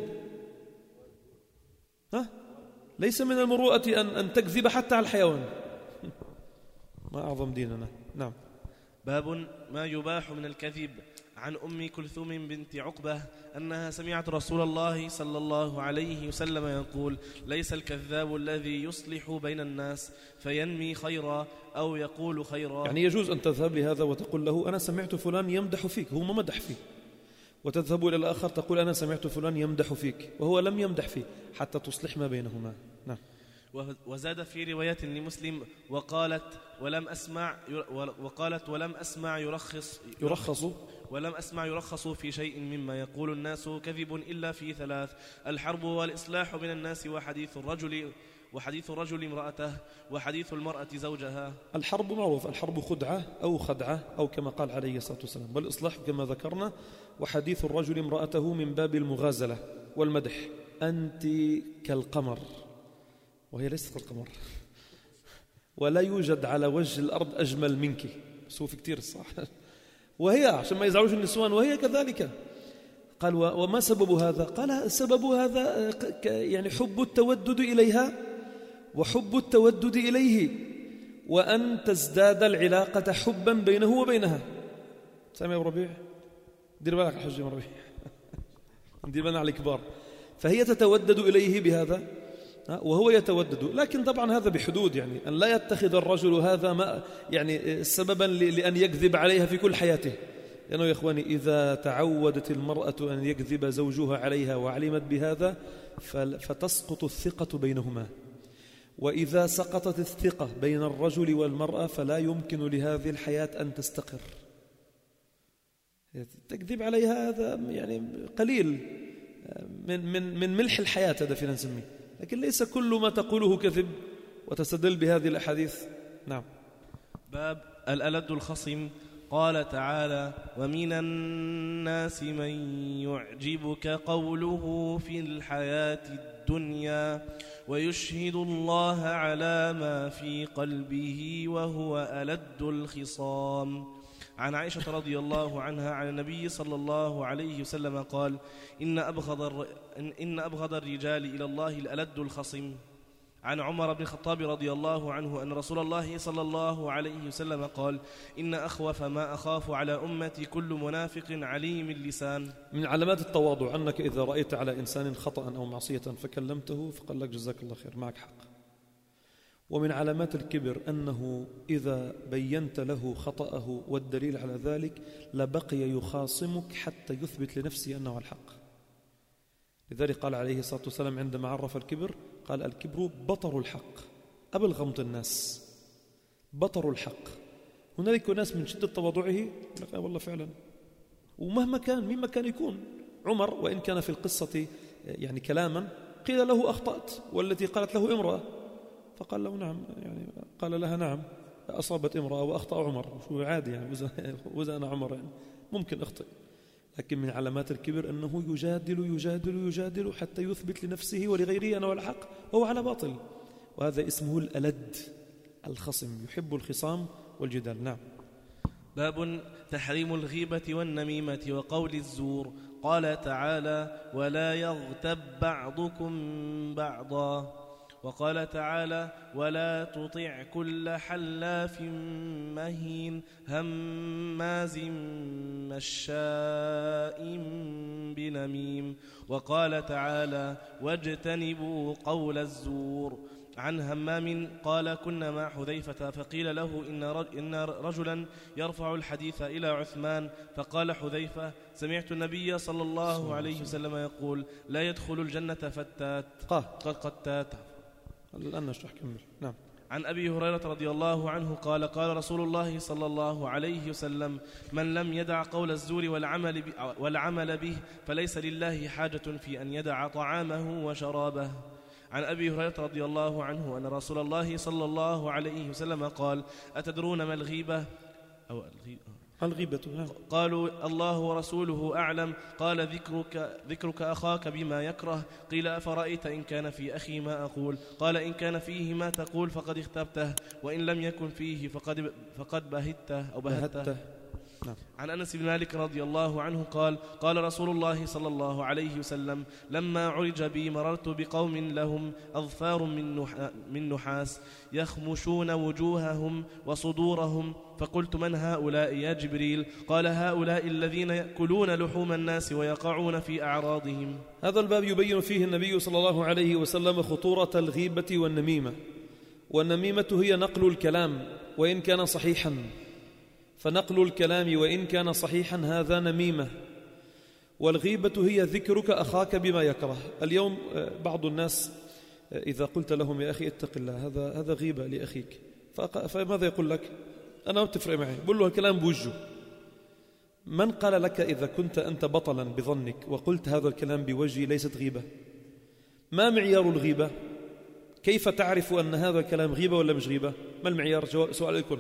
ليس من المروءة أن تكذب حتى على الحيوان. ما أعظم ديننا. نعم. باب ما يباح من الكذب. عن أم كلثوم بنت عقبة أنها سمعت رسول الله صلى الله عليه وسلم يقول: ليس الكذاب الذي يصلح بين الناس فينمي خيرا أو يقول خيرا. يعني يجوز أن تذهب لهذا وتقول له أنا سمعت فلان يمدح فيك، هو ما مدح فيك، وتذهب إلى الآخر تقول أنا سمعت فلان يمدح فيك وهو لم يمدح فيك، حتى تصلح ما بينهما. نعم. وزاد في رواية لمسلم وقالت ولم أسمع يرخص في شيء مما يقول الناس كذب إلا في ثلاث: الحرب والإصلاح بين الناس وحديث الرجل امرأته وحديث المرأة زوجها. الحرب معروف، الحرب خدعة أو كما قال عليه الصلاة والسلام، والإصلاح كما ذكرنا، وحديث الرجل امرأته من باب المغازلة والمدح. أنت كالقمر، وهي ليست كالقمر، ولا يوجد على وجه الأرض أجمل منك، بس هو في كتير الصح. وهي عشان ما يزعوش النسوان وهي كذلك. قال وما سبب هذا؟ قال سبب هذا يعني حب التودد إليها وحب التودد إليه، وأن تزداد العلاقة حبا بينه وبينها. سامع أبو ربيع؟ دير بالك حج أبو ربيع، دير بالك على الكبار. فهي تتودد إليه بهذا وهو يتودد، لكن طبعا هذا بحدود، يعني أن لا يتخذ الرجل هذا ما يعني سببا لأن يكذب عليها في كل حياته. لأنه يا إخواني إذا تعودت المرأة أن يكذب زوجها عليها وعلمت بهذا فتسقط الثقة بينهما، وإذا سقطت الثقة بين الرجل والمرأة فلا يمكن لهذه الحياة أن تستقر. تكذب عليها هذا يعني قليل من ملح الحياة، هذا فينا نسميه، لكن ليس كل ما تقوله كذب وتستدل بهذه الأحاديث. نعم. باب الألد الخصم. قال تعالى: ومن الناس من يعجبك قوله في الحياة الدنيا ويشهد الله على ما في قلبه وهو ألد الخصام. عن عائشة رضي الله عنها عن النبي صلى الله عليه وسلم قال: إن أبغض الرجال إلى الله الألد الخصم. عن عمر بن الخطاب رضي الله عنه أن رسول الله صلى الله عليه وسلم قال: إن أخوف ما أخاف على أمتي كل منافق عليم اللسان. من علامات التواضع أنك إذا رأيت على إنسان خطأ أو معصية فكلمته فقال لك جزاك الله خير، معك حق. ومن علامات الكبر أنه إذا بينت له خطأه والدليل على ذلك لبقي يخاصمك حتى يثبت لنفسه أنه على الحق. لذلك قال عليه الصلاة والسلام عندما عرف الكبر قال: الكبر بطر الحق، أبل غمط الناس، بطر الحق. هنالك ناس من شدة تواضعه والله فعلا، ومهما كان مما كان يكون عمر، وإن كان في القصة يعني كلاما قيل له أخطأت، والتي قالت له امرأة، فقال له نعم، يعني قال لها نعم أصابت امرأة وأخطأ عمر، شو عادي يعني، وإذا أنا عمر يعني ممكن أخطئ. لكن من علامات الكبر أنه يجادل حتى يثبت لنفسه ولغيره أنه على حق وهو على باطل، وهذا اسمه الألد الخصم، يحب الخصام والجدال. نعم. باب تحريم الغيبة والنميمة وقول الزور. قال تعالى: ولا يغتب بعضكم بعضا. وقال تعالى: ولا تطع كل حلاف مهين هماز مشاء بنميم. وقال تعالى: واجتنبوا قول الزور. عن همام قال: كنا مع حذيفة فقيل له إن رجلا يرفع الحديث إلى عثمان، فقال حذيفة: سمعت النبي صلى الله عليه وسلم يقول: لا يدخل الجنة فتات قتات. الآن نشرح كمل. نعم. عن أبي هريرة رضي الله عنه قال: قال رسول الله صلى الله عليه وسلم: من لم يدع قول الزور والعمل به فليس لله حاجة في أن يدع طعامه وشرابه. عن أبي هريرة رضي الله عنه أن رسول الله صلى الله عليه وسلم قال: أتدرون ما الغيبة؟ الغيبة. قالوا: الله ورسوله أعلم. قال: ذكرك أخاك بما يكره. قيل: أفرأيت إن كان في أخي ما أقول؟ قال: إن كان فيه ما تقول فقد اختبته، وإن لم يكن فيه فقد بهته. نعم. عن أنس بن مالك رضي الله عنه قال: قال رسول الله صلى الله عليه وسلم: لما عرج بي مررت بقوم لهم أظفار من نحاس يخمشون وجوههم وصدورهم، فقلت: من هؤلاء يا جبريل؟ قال: هؤلاء الذين يأكلون لحوم الناس ويقعون في أعراضهم. هذا الباب يبين فيه النبي صلى الله عليه وسلم خطورة الغيبة والنميمة. والنميمة هي نقل الكلام وإن كان صحيحا، فنقل الكلام وإن كان صحيحا هذا نميمة. والغيبة هي ذكرك أخاك بما يكره. اليوم بعض الناس إذا قلت لهم: يا أخي اتق الله، هذا غيبة لأخيك، فماذا يقول لك؟ أنا ما بتفرق معي، بقول له الكلام بوجهه. من قال لك إذا كنت أنت بطلا بظنك وقلت هذا الكلام بوجهي ليست غيبة؟ ما معيار الغيبة؟ كيف تعرف أن هذا الكلام غيبة ولا مش غيبة؟ ما المعيار؟ سؤال لكم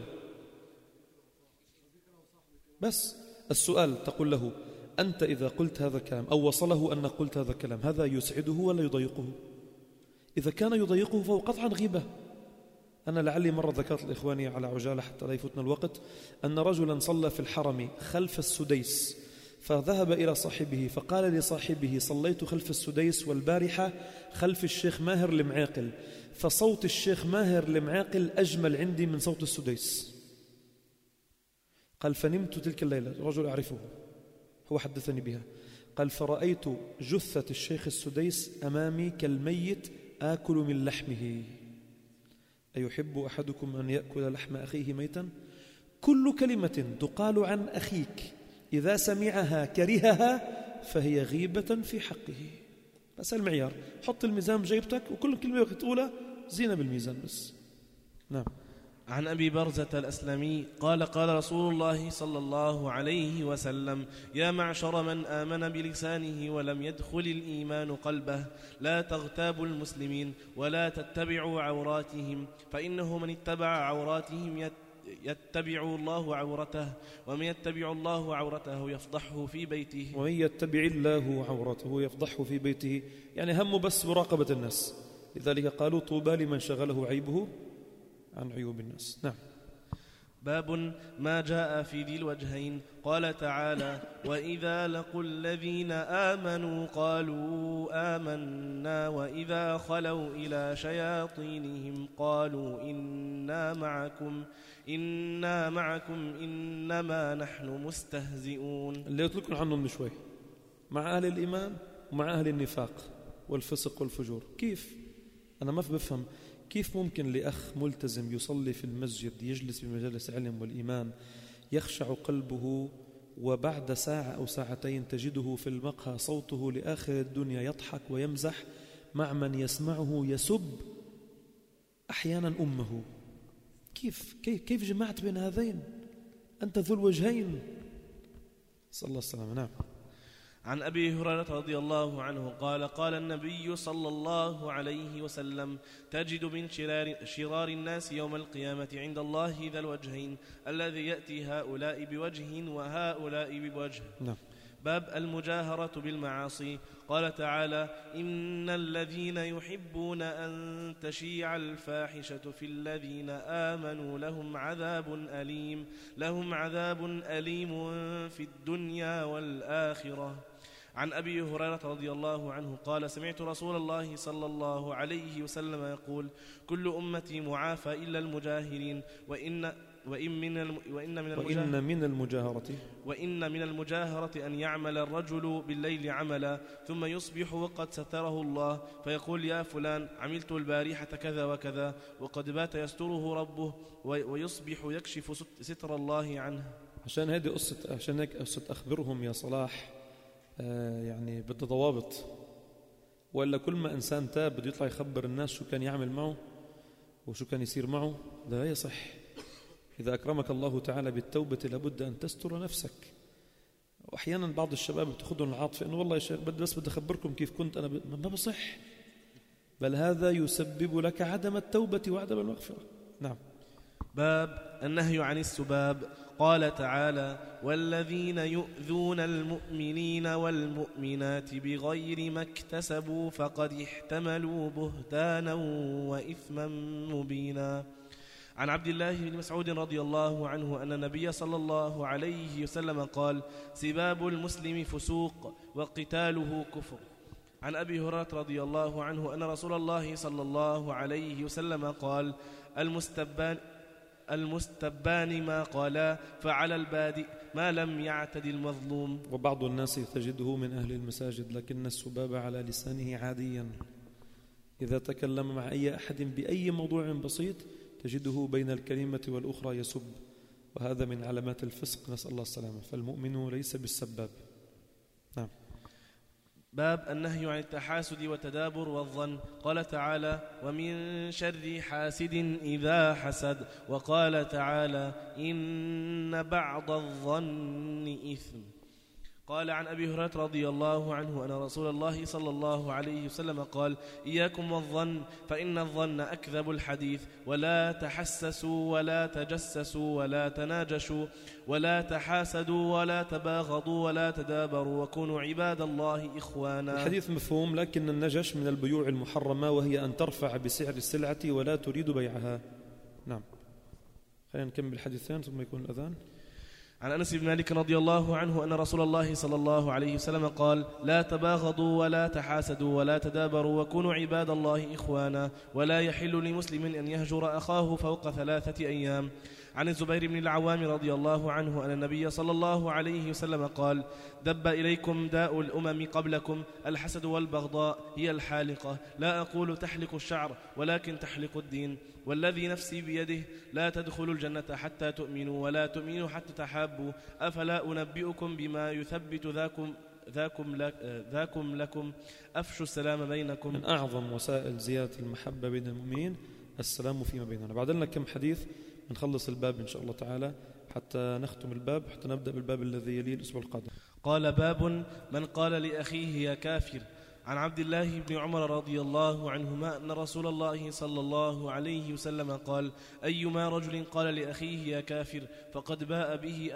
بس. السؤال تقول له: أنت إذا قلت هذا الكلام أو وصله أن قلت هذا الكلام، هذا يسعده ولا يضيقه؟ إذا كان يضيقه فهو قطعا غيبة. أنا لعلي مرة ذكرت لإخواني على عجالة حتى لا يفوتنا الوقت أن رجلا صلى في الحرم خلف السديس، فذهب إلى صاحبه فقال لصاحبه: صليت خلف السديس والبارحة خلف الشيخ ماهر المعاقل، فصوت الشيخ ماهر المعاقل أجمل عندي من صوت السديس. قال: فنمت تلك الليلة، رجل أعرفه هو حدثني بها، قال: فرأيت جثة الشيخ السديس أمامي كالميت آكل من لحمه. أيحب أحدكم أن يأكل لحم أخيه ميتا؟ كل كلمة تقال عن أخيك إذا سمعها كرهها فهي غيبة في حقه. بس المعيار، حط الميزان بجيبتك وكل كلمة تقولها زينة بالميزان بس. نعم. عن أبي برزة الأسلمي قال: قال رسول الله صلى الله عليه وسلم: يا معشر من آمن بلسانه ولم يدخل الإيمان قلبه، لا تغتابوا المسلمين ولا تتبعوا عوراتهم، فإنه من اتبع عوراتهم يتبع الله عورته، ومن يتبع الله عورته يفضحه في بيته. ومن يتبع الله عورته يفضحه في بيته، يعني همه بس مراقبة الناس. لذلك قالوا: طوبى لمن شغله عيبه عن عيوب الناس. نعم. باب ما جاء في ذي الوجهين. قال تعالى: وإذا لقوا الذين آمنوا قالوا آمنا، وإذا خلوا إلى شياطينهم قالوا إنا معكم إنما نحن مستهزئون. اللي قلت لكم عنه من شوي، مع أهل الإيمان ومع أهل النفاق والفسق والفجور. كيف؟ أنا ما بفهم كيف ممكن لأخ ملتزم يصلي في المسجد، يجلس بمجالس علم والإيمان، يخشع قلبه، وبعد ساعة أو ساعتين تجده في المقهى صوته لآخر الدنيا يضحك ويمزح مع من يسمعه يسب أحيانا أمه. كيف جمعت بين هذين؟ أنت ذو الوجهين. صلى الله عليه وسلم. نعم. عن أبي هريرة رضي الله عنه قال: قال النبي صلى الله عليه وسلم: تجد من شرار الناس يوم القيامة عند الله ذا الوجهين، الذي يأتي هؤلاء بوجه وهؤلاء بوجه. نعم. باب المجاهرة بالمعاصي. قال تعالى: إن الذين يحبون أن تشيع الفاحشة في الذين آمنوا لهم عذاب أليم في الدنيا والآخرة. عن أبي هريرة رضي الله عنه قال سمعت رسول الله صلى الله عليه وسلم يقول كل أمتي معافى إلا المجاهرين وإن من المجاهرة أن يعمل الرجل بالليل عملا ثم يصبح وقد ستره الله فيقول يا فلان عملت البارحة كذا وكذا وقد بات يستره ربه ويصبح يكشف ستر الله عنه. عشان هيك قصة أخبرهم يا صلاح يعني بدها ضوابط، وإلا كل ما إنسان تاب بده يطلع يخبر الناس شو كان يعمل معه وشو كان يصير معه، لا يصح. إذا أكرمك الله تعالى بالتوبة لابد أن تستر نفسك. وأحيانا بعض الشباب بتأخذهم العاطفة إنه والله يا شيخ بدي أخبركم كيف كنت أنا ما بصح، بل هذا يسبب لك عدم التوبة وعدم المغفرة. نعم. باب النهي عن السباب. قال تعالى والذين يؤذون المؤمنين والمؤمنات بغير ما اكتسبوا فقد احتملوا بهتانا وإثما مبينا. عن عبد الله بن مسعود رضي الله عنه أن النبي صلى الله عليه وسلم قال سباب المسلم فسوق وقتاله كفر. عن أبي هريرة رضي الله عنه أن رسول الله صلى الله عليه وسلم قال المستبان ما قالا فعلى البادئ ما لم يعتد المظلوم. وبعض الناس تجده من أهل المساجد لكن السباب على لسانه عاديا، إذا تكلم مع أي أحد بأي موضوع بسيط تجده بين الكلمة والأخرى يسب، وهذا من علامات الفسق، نسأل الله السلامة. فالمؤمن ليس بالسباب. نعم. باب النهي عن التحاسد والتدابر والظن. قال تعالى ومن شر حاسد إذا حسد. وقال تعالى إن بعض الظن إثم. قال عن أبي هريرة رضي الله عنه أن رسول الله صلى الله عليه وسلم قال إياكم والظن فإن الظن أكذب الحديث ولا تحسسوا ولا تجسسوا ولا تناجشوا ولا تحاسدوا ولا تباغضوا ولا تدابروا وكونوا عباد الله إخوانا. الحديث مفهوم، لكن النجش من البيوع المحرمة، وهي أن ترفع بسعر السلعة ولا تريد بيعها. نعم. خلينا نكمل الحديثين ثم يكون الأذان. عن أنس بن مالك رضي الله عنه أن رسول الله صلى الله عليه وسلم قال لا تباغضوا ولا تحاسدوا ولا تدابروا وكونوا عباد الله إخوانا ولا يحل لمسلم أن يهجر أخاه فوق 3 أيام. عن الزبير بن العوام رضي الله عنه أن النبي صلى الله عليه وسلم قال دب إليكم داء الأمم قبلكم الحسد والبغضاء هي الحالقة، لا أقول تحلق الشعر ولكن تحلق الدين، والذي نفسي بيده لا تدخلوا الجنة حتى تؤمنوا ولا تؤمنوا حتى تحابوا، أفلا أنبئكم بما يثبت ذاكم لكم أفشوا السلام بينكم. من أعظم وسائل زيادة المحبة بين المؤمنين السلام فيما بيننا. بعد لنا كم حديث نخلص الباب إن شاء الله تعالى حتى نختم الباب، حتى نبدأ بالباب الذي يليه الأسبوع القادم. قال باب من قال لأخيه يا كافر. عن عبد الله بن عمر رضي الله عنهما أن رسول الله صلى الله عليه وسلم قال أيما رجل قال لأخيه يا كافر فقد باء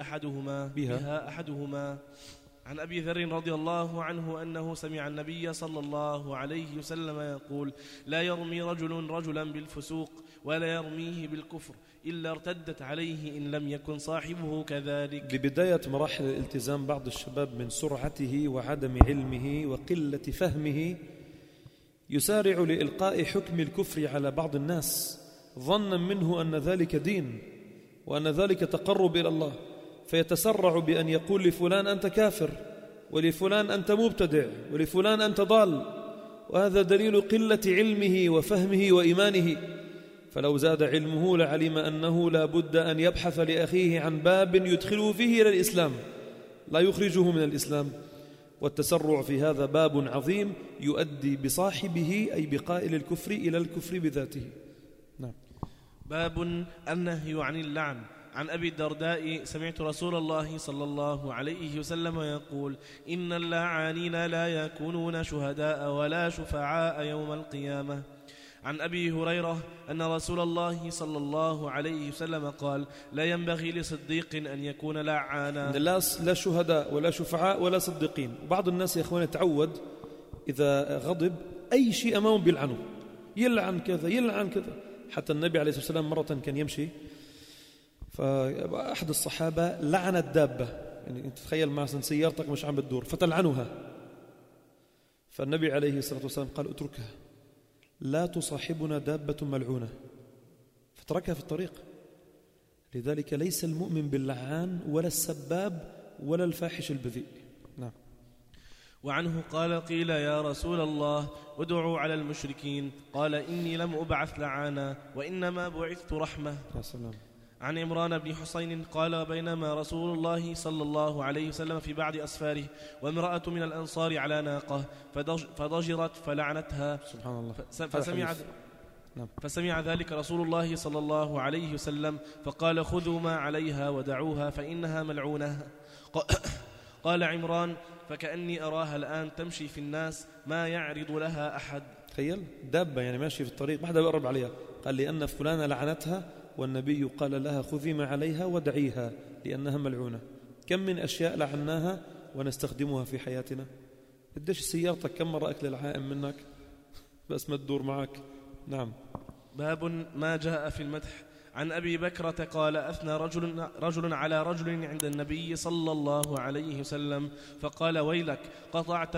بها أحدهما. عن أبي ذر رضي الله عنه أنه سمع النبي صلى الله عليه وسلم يقول لا يرمي رجل رجلا بالفسوق ولا يرميه بالكفر إلا ارتدت عليه إن لم يكن صاحبه كذلك. ببداية مراحل الالتزام بعض الشباب من سرعته وعدم علمه وقلة فهمه يسارع لإلقاء حكم الكفر على بعض الناس ظنا منه أن ذلك دين وأن ذلك تقرب إلى الله، فيتسرع بأن يقول لفلان أنت كافر ولفلان أنت مبتدع ولفلان أنت ضال، وهذا دليل قلة علمه وفهمه وإيمانه. فلو زاد علمه لعلم أنه لا بد أن يبحث لأخيه عن باب يدخله فيه إلى الإسلام لا يخرجه من الإسلام، والتسرع في هذا باب عظيم يؤدي بصاحبه أي بقائل الكفر إلى الكفر بذاته. نعم. باب النهي عن اللعن. عن أبي الدرداء سمعت رسول الله صلى الله عليه وسلم يقول إن اللعانين لا يكونون شهداء ولا شفعاء يوم القيامة. عن أبي هريرة أن رسول الله صلى الله عليه وسلم قال لا ينبغي لصديق أن يكون لعانا. لا شهداء ولا شفعاء ولا صديقين. وبعض الناس يا أخوان يتعود إذا غضب أي شيء أمامه بيلعنه، يلعن كذا يلعن كذا. حتى النبي عليه الصلاة والسلام مرة كان يمشي فأحد الصحابة لعن الدابة، يعني أنت تخيل مثلا سيارتك مش عم بتدور فتلعنها، فالنبي عليه الصلاة والسلام قال اتركها، لا تصاحبنا دابة ملعونة، فتركها في الطريق. لذلك ليس المؤمن باللعان ولا السباب ولا الفاحش البذيء. نعم. وعنه قال قيل يا رسول الله ادعوا على المشركين، قال إني لم أبعث لعانا وإنما بعثت رحمة. يا سلام. عن عمران بن حسين قال بينما رسول الله صلى الله عليه وسلم في بعض أسفاره وامرأة من الأنصار على ناقة فضجرت فلعنتها، سبحان الله. فسمع ذلك رسول الله صلى الله عليه وسلم فقال خذوا ما عليها ودعوها فإنها ملعونة. قال عمران فكأني أراها الآن تمشي في الناس ما يعرض لها أحد. تخيل دابة يعني ماشي في الطريق ما حدا يقرب عليها، قال لأن فلانة لعنتها والنبي قال لها خذي ما عليها ودعيها لأنها ملعونة. كم من أشياء لعناها ونستخدمها في حياتنا. قديش سيارتك كم مرة أكل العائم منك بس ما تدور معك. نعم. باب ما جاء في المدح. عن أبي بكرة قال أثنى رجل على رجل عند النبي صلى الله عليه وسلم فقال ويلك قطعت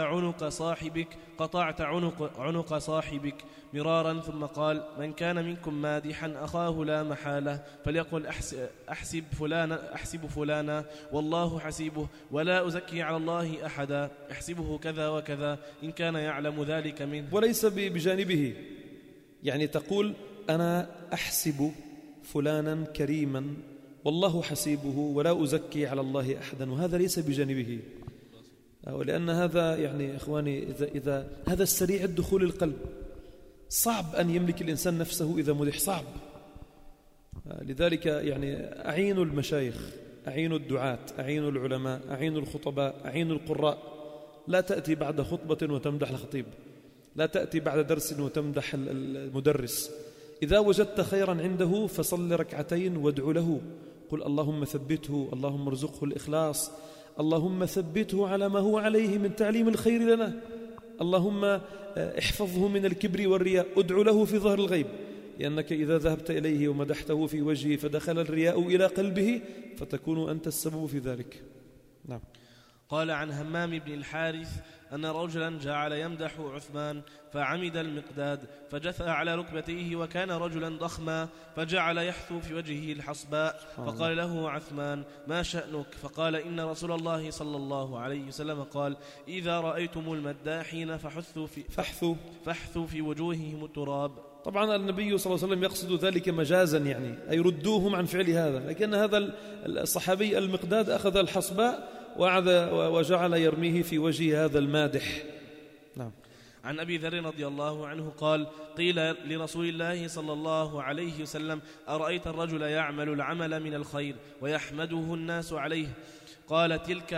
عنق صاحبك مرارا، ثم قال من كان منكم مادحا أخاه لا محالة فليقل أحسب فلانا والله حسيبه ولا أزكي على الله أحدا، احسبه كذا وكذا إن كان يعلم ذلك منه. وليس بجانبه، يعني تقول أنا أحسب فلانا كريما والله حسيبه ولا أزكي على الله أحدا، وهذا ليس بجانبه. ولأن هذا يعني إخواني إذا هذا السريع الدخول القلب، صعب أن يملك الإنسان نفسه إذا مدح، صعب. لذلك يعني أعينوا المشايخ، أعينوا الدعاة، أعينوا العلماء، أعينوا الخطباء، أعينوا القراء. لا تأتي بعد خطبة وتمدح الخطيب، لا تأتي بعد درس وتمدح المدرس. إذا وجدت خيرا عنده فصل ركعتين وادع له، قل اللهم ثبته، اللهم ارزقه الإخلاص، اللهم ثبته على ما هو عليه من تعليم الخير لنا، اللهم احفظه من الكبر والرياء. ادع له في ظهر الغيب، لأنك إذا ذهبت إليه ومدحته في وجهه فدخل الرياء إلى قلبه فتكون أنت السبب في ذلك. نعم. قال عن همام بن الحارث أن رجلا جعل يمدح عثمان فعمد المقداد فجثى على ركبتيه وكان رجلا ضخما فجعل يحثو في وجهه الحصباء فقال له عثمان ما شأنك؟ فقال إن رسول الله صلى الله عليه وسلم قال إذا رأيتم المداحين فاحثوا في وجوههم التراب. طبعا النبي صلى الله عليه وسلم يقصد ذلك مجازا، يعني أي ردوهم عن فعل هذا، لكن هذا الصحابي المقداد أخذ الحصباء وجعل يرميه في وجه هذا المادح. نعم. عن أبي ذر رضي الله عنه قال قيل لرسول الله صلى الله عليه وسلم أرأيت الرجل يعمل العمل من الخير ويحمده الناس عليه؟ قال تلك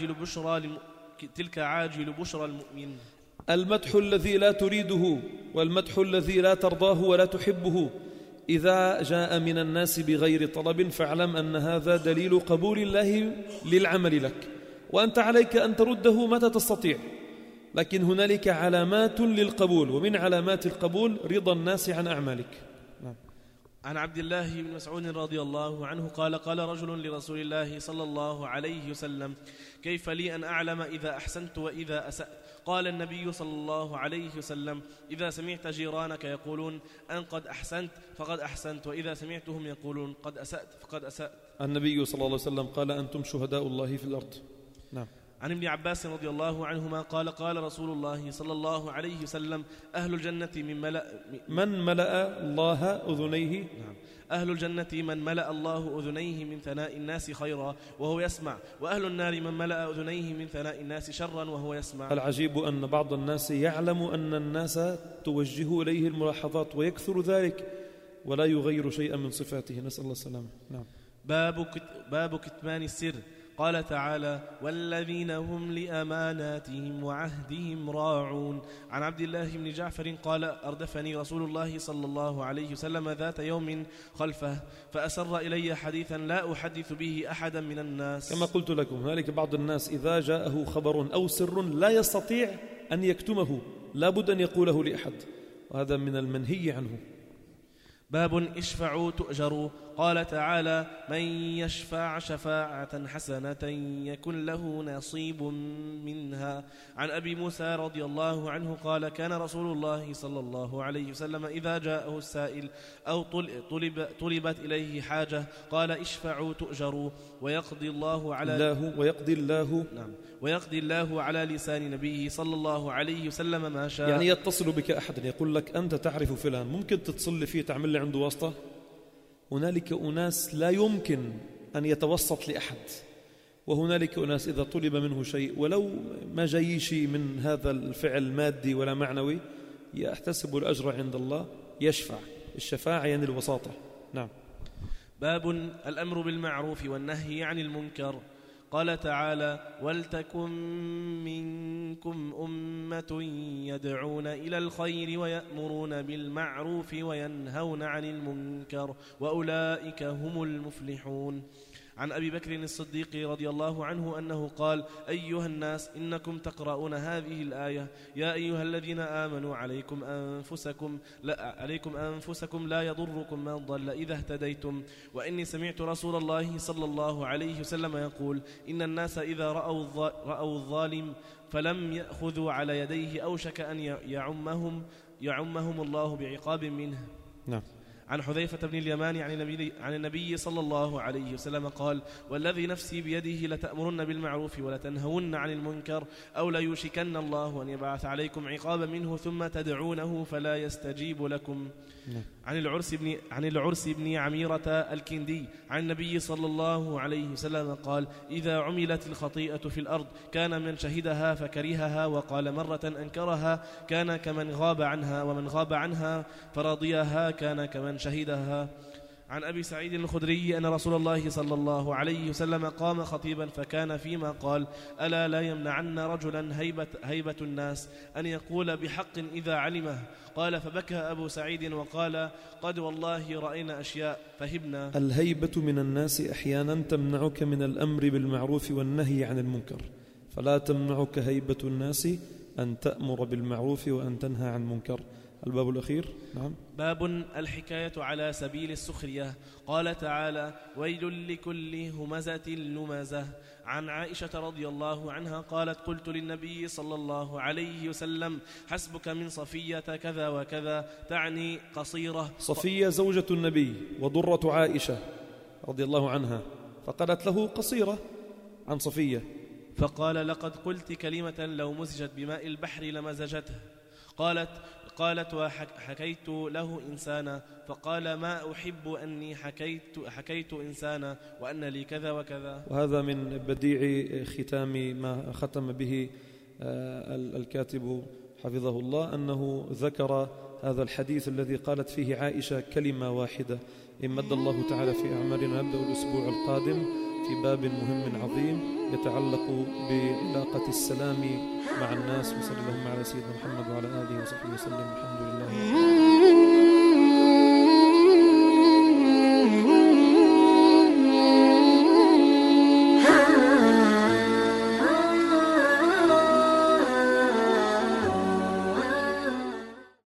عاجل بشرى المؤمن. المدح الذي لا تريده والمدح الذي لا ترضاه ولا تحبه إذا جاء من الناس بغير طلب فاعلم أن هذا دليل قبول الله للعمل لك، وأنت عليك أن ترده متى تستطيع، لكن هنالك علامات للقبول، ومن علامات القبول رضا الناس عن أعمالك. نعم. عن عبد الله بن مسعود رضي الله عنه قال قال رجل لرسول الله صلى الله عليه وسلم كيف لي أن أعلم إذا أحسنت وإذا أسأت؟ قال النبي صلى الله عليه وسلم إذا سمعت جيرانك يقولون أن قد أحسنت فقد أحسنت، وإذا سمعتهم يقولون قد أسأت فقد أسأت. النبي صلى الله عليه وسلم قال أنتم شهداء الله في الأرض. نعم. عن ابن عباس رضي الله عنهما قال قال رسول الله صلى الله عليه وسلم أهل الجنة من ملأ الله أذنيه. نعم. أهل الجنة من ملأ الله أذنيه من ثناء الناس خيرا وهو يسمع، وأهل النار من ملأ أذنيه من ثناء الناس شرا وهو يسمع. العجيب أن بعض الناس يعلم أن الناس توجه إليه الملاحظات ويكثر ذلك ولا يغير شيئا من صفاته، نسأل الله السلامة. نعم. باب كتمان السر. قال تعالى والذين هم لأماناتهم وعهدهم راعون. عن عبد الله بن جعفر قال أردفني رسول الله صلى الله عليه وسلم ذات يوم خلفه فأسر إلي حديثا لا أحدث به أحدا من الناس. كما قلت لكم هنالك بعض الناس إذا جاءه خبر أو سر لا يستطيع أن يكتمه، لا بد أن يقوله لأحد، وهذا من المنهي عنه. باب اشفعوا تؤجروا. قال تعالى: من يشفع شفاعة حسنة يكن له نصيب منها. عن أبي موسى رضي الله عنه قال: كان رسول الله صلى الله عليه وسلم إذا جاءه السائل أو طلبت إليه حاجة قال: اشفعوا تؤجروا ويقضي الله على لسان نبيه صلى الله عليه وسلم ما شاء. يعني يتصل بك أحد يقول لك أنت تعرف فلان، ممكن تتصل لي فيه تعمل لي عنده واسطة؟ هنالك أناس لا يمكن أن يتوسط لأحد، وهنالك أناس إذا طلب منه شيء ولو ما جاي شيء من هذا الفعل مادي ولا معنوي يحتسب الأجر عند الله، يشفع. الشفاعة يعني الوساطة. نعم. باب الأمر بالمعروف والنهي عن المنكر. قال تعالى: ولتكن منكم أمة يدعون إلى الخير ويأمرون بالمعروف وينهون عن المنكر وأولئك هم المفلحون. عن أبي بكر الصديق رضي الله عنه أنه قال: أيها الناس إنكم تقرؤون هذه الآية: يا أيها الذين آمنوا عليكم أنفسكم لا يضركم من ضل إذا اهتديتم. وإني سمعت رسول الله صلى الله عليه وسلم يقول: إن الناس إذا رأوا الظالم فلم يأخذوا على يديه أوشك أن يعمهم الله بعقاب منه. نعم. عن حذيفة بن اليمان عن النبي صلى الله عليه وسلم قال: والذي نفسي بيده لتأمرن بالمعروف ولتنهون عن المنكر أو ليوشكن الله أن يبعث عليكم عقابا منه ثم تدعونه فلا يستجيب لكم. عن العرس بن عميرة الكندي عن النبي صلى الله عليه وسلم قال: إذا عملت الخطيئة في الأرض كان من شهدها فكرهها وقال مرة أنكرها كان كمن غاب عنها، ومن غاب عنها فرضيها كان كمن شهدها. عن أبي سعيد الخدري أن رسول الله صلى الله عليه وسلم قام خطيبا فكان فيما قال: ألا لا يمنعن رجلا هيبة الناس أن يقول بحق إذا علمه. قال: فبكى أبو سعيد وقال: قد والله رأينا أشياء فهبنا. الهيبة من الناس أحيانا تمنعك من الأمر بالمعروف والنهي عن المنكر، فلا تمنعك هيبة الناس أن تأمر بالمعروف وأن تنهى عن المنكر. الباب الأخير. نعم. باب الحكاية على سبيل السخرية. قال تعالى: ويل لكل همزة لمزة. عن عائشة رضي الله عنها قالت: قلت للنبي صلى الله عليه وسلم: حسبك من صفية كذا وكذا، تعني قصيرة. صفية زوجة النبي وضرة عائشة رضي الله عنها، فقالت له قصيرة عن صفية، فقال: لقد قلت كلمة لو مزجت بماء البحر لمزجته. قالت: وحكيت له إنسانا، فقال: ما أحب أني حكيت إنسانا وأن لي كذا وكذا. وهذا من بديع ختام ما ختم به الكاتب حفظه الله، أنه ذكر هذا الحديث الذي قالت فيه عائشة كلمة واحدة. إن مد الله تعالى في أعمالنا نبدأ الأسبوع القادم في باب مهم عظيم يتعلق بعلاقة السلام مع الناس. وصلى اللهم على سيدنا محمد وعلى آله وصحبه وسلم. الحمد لله.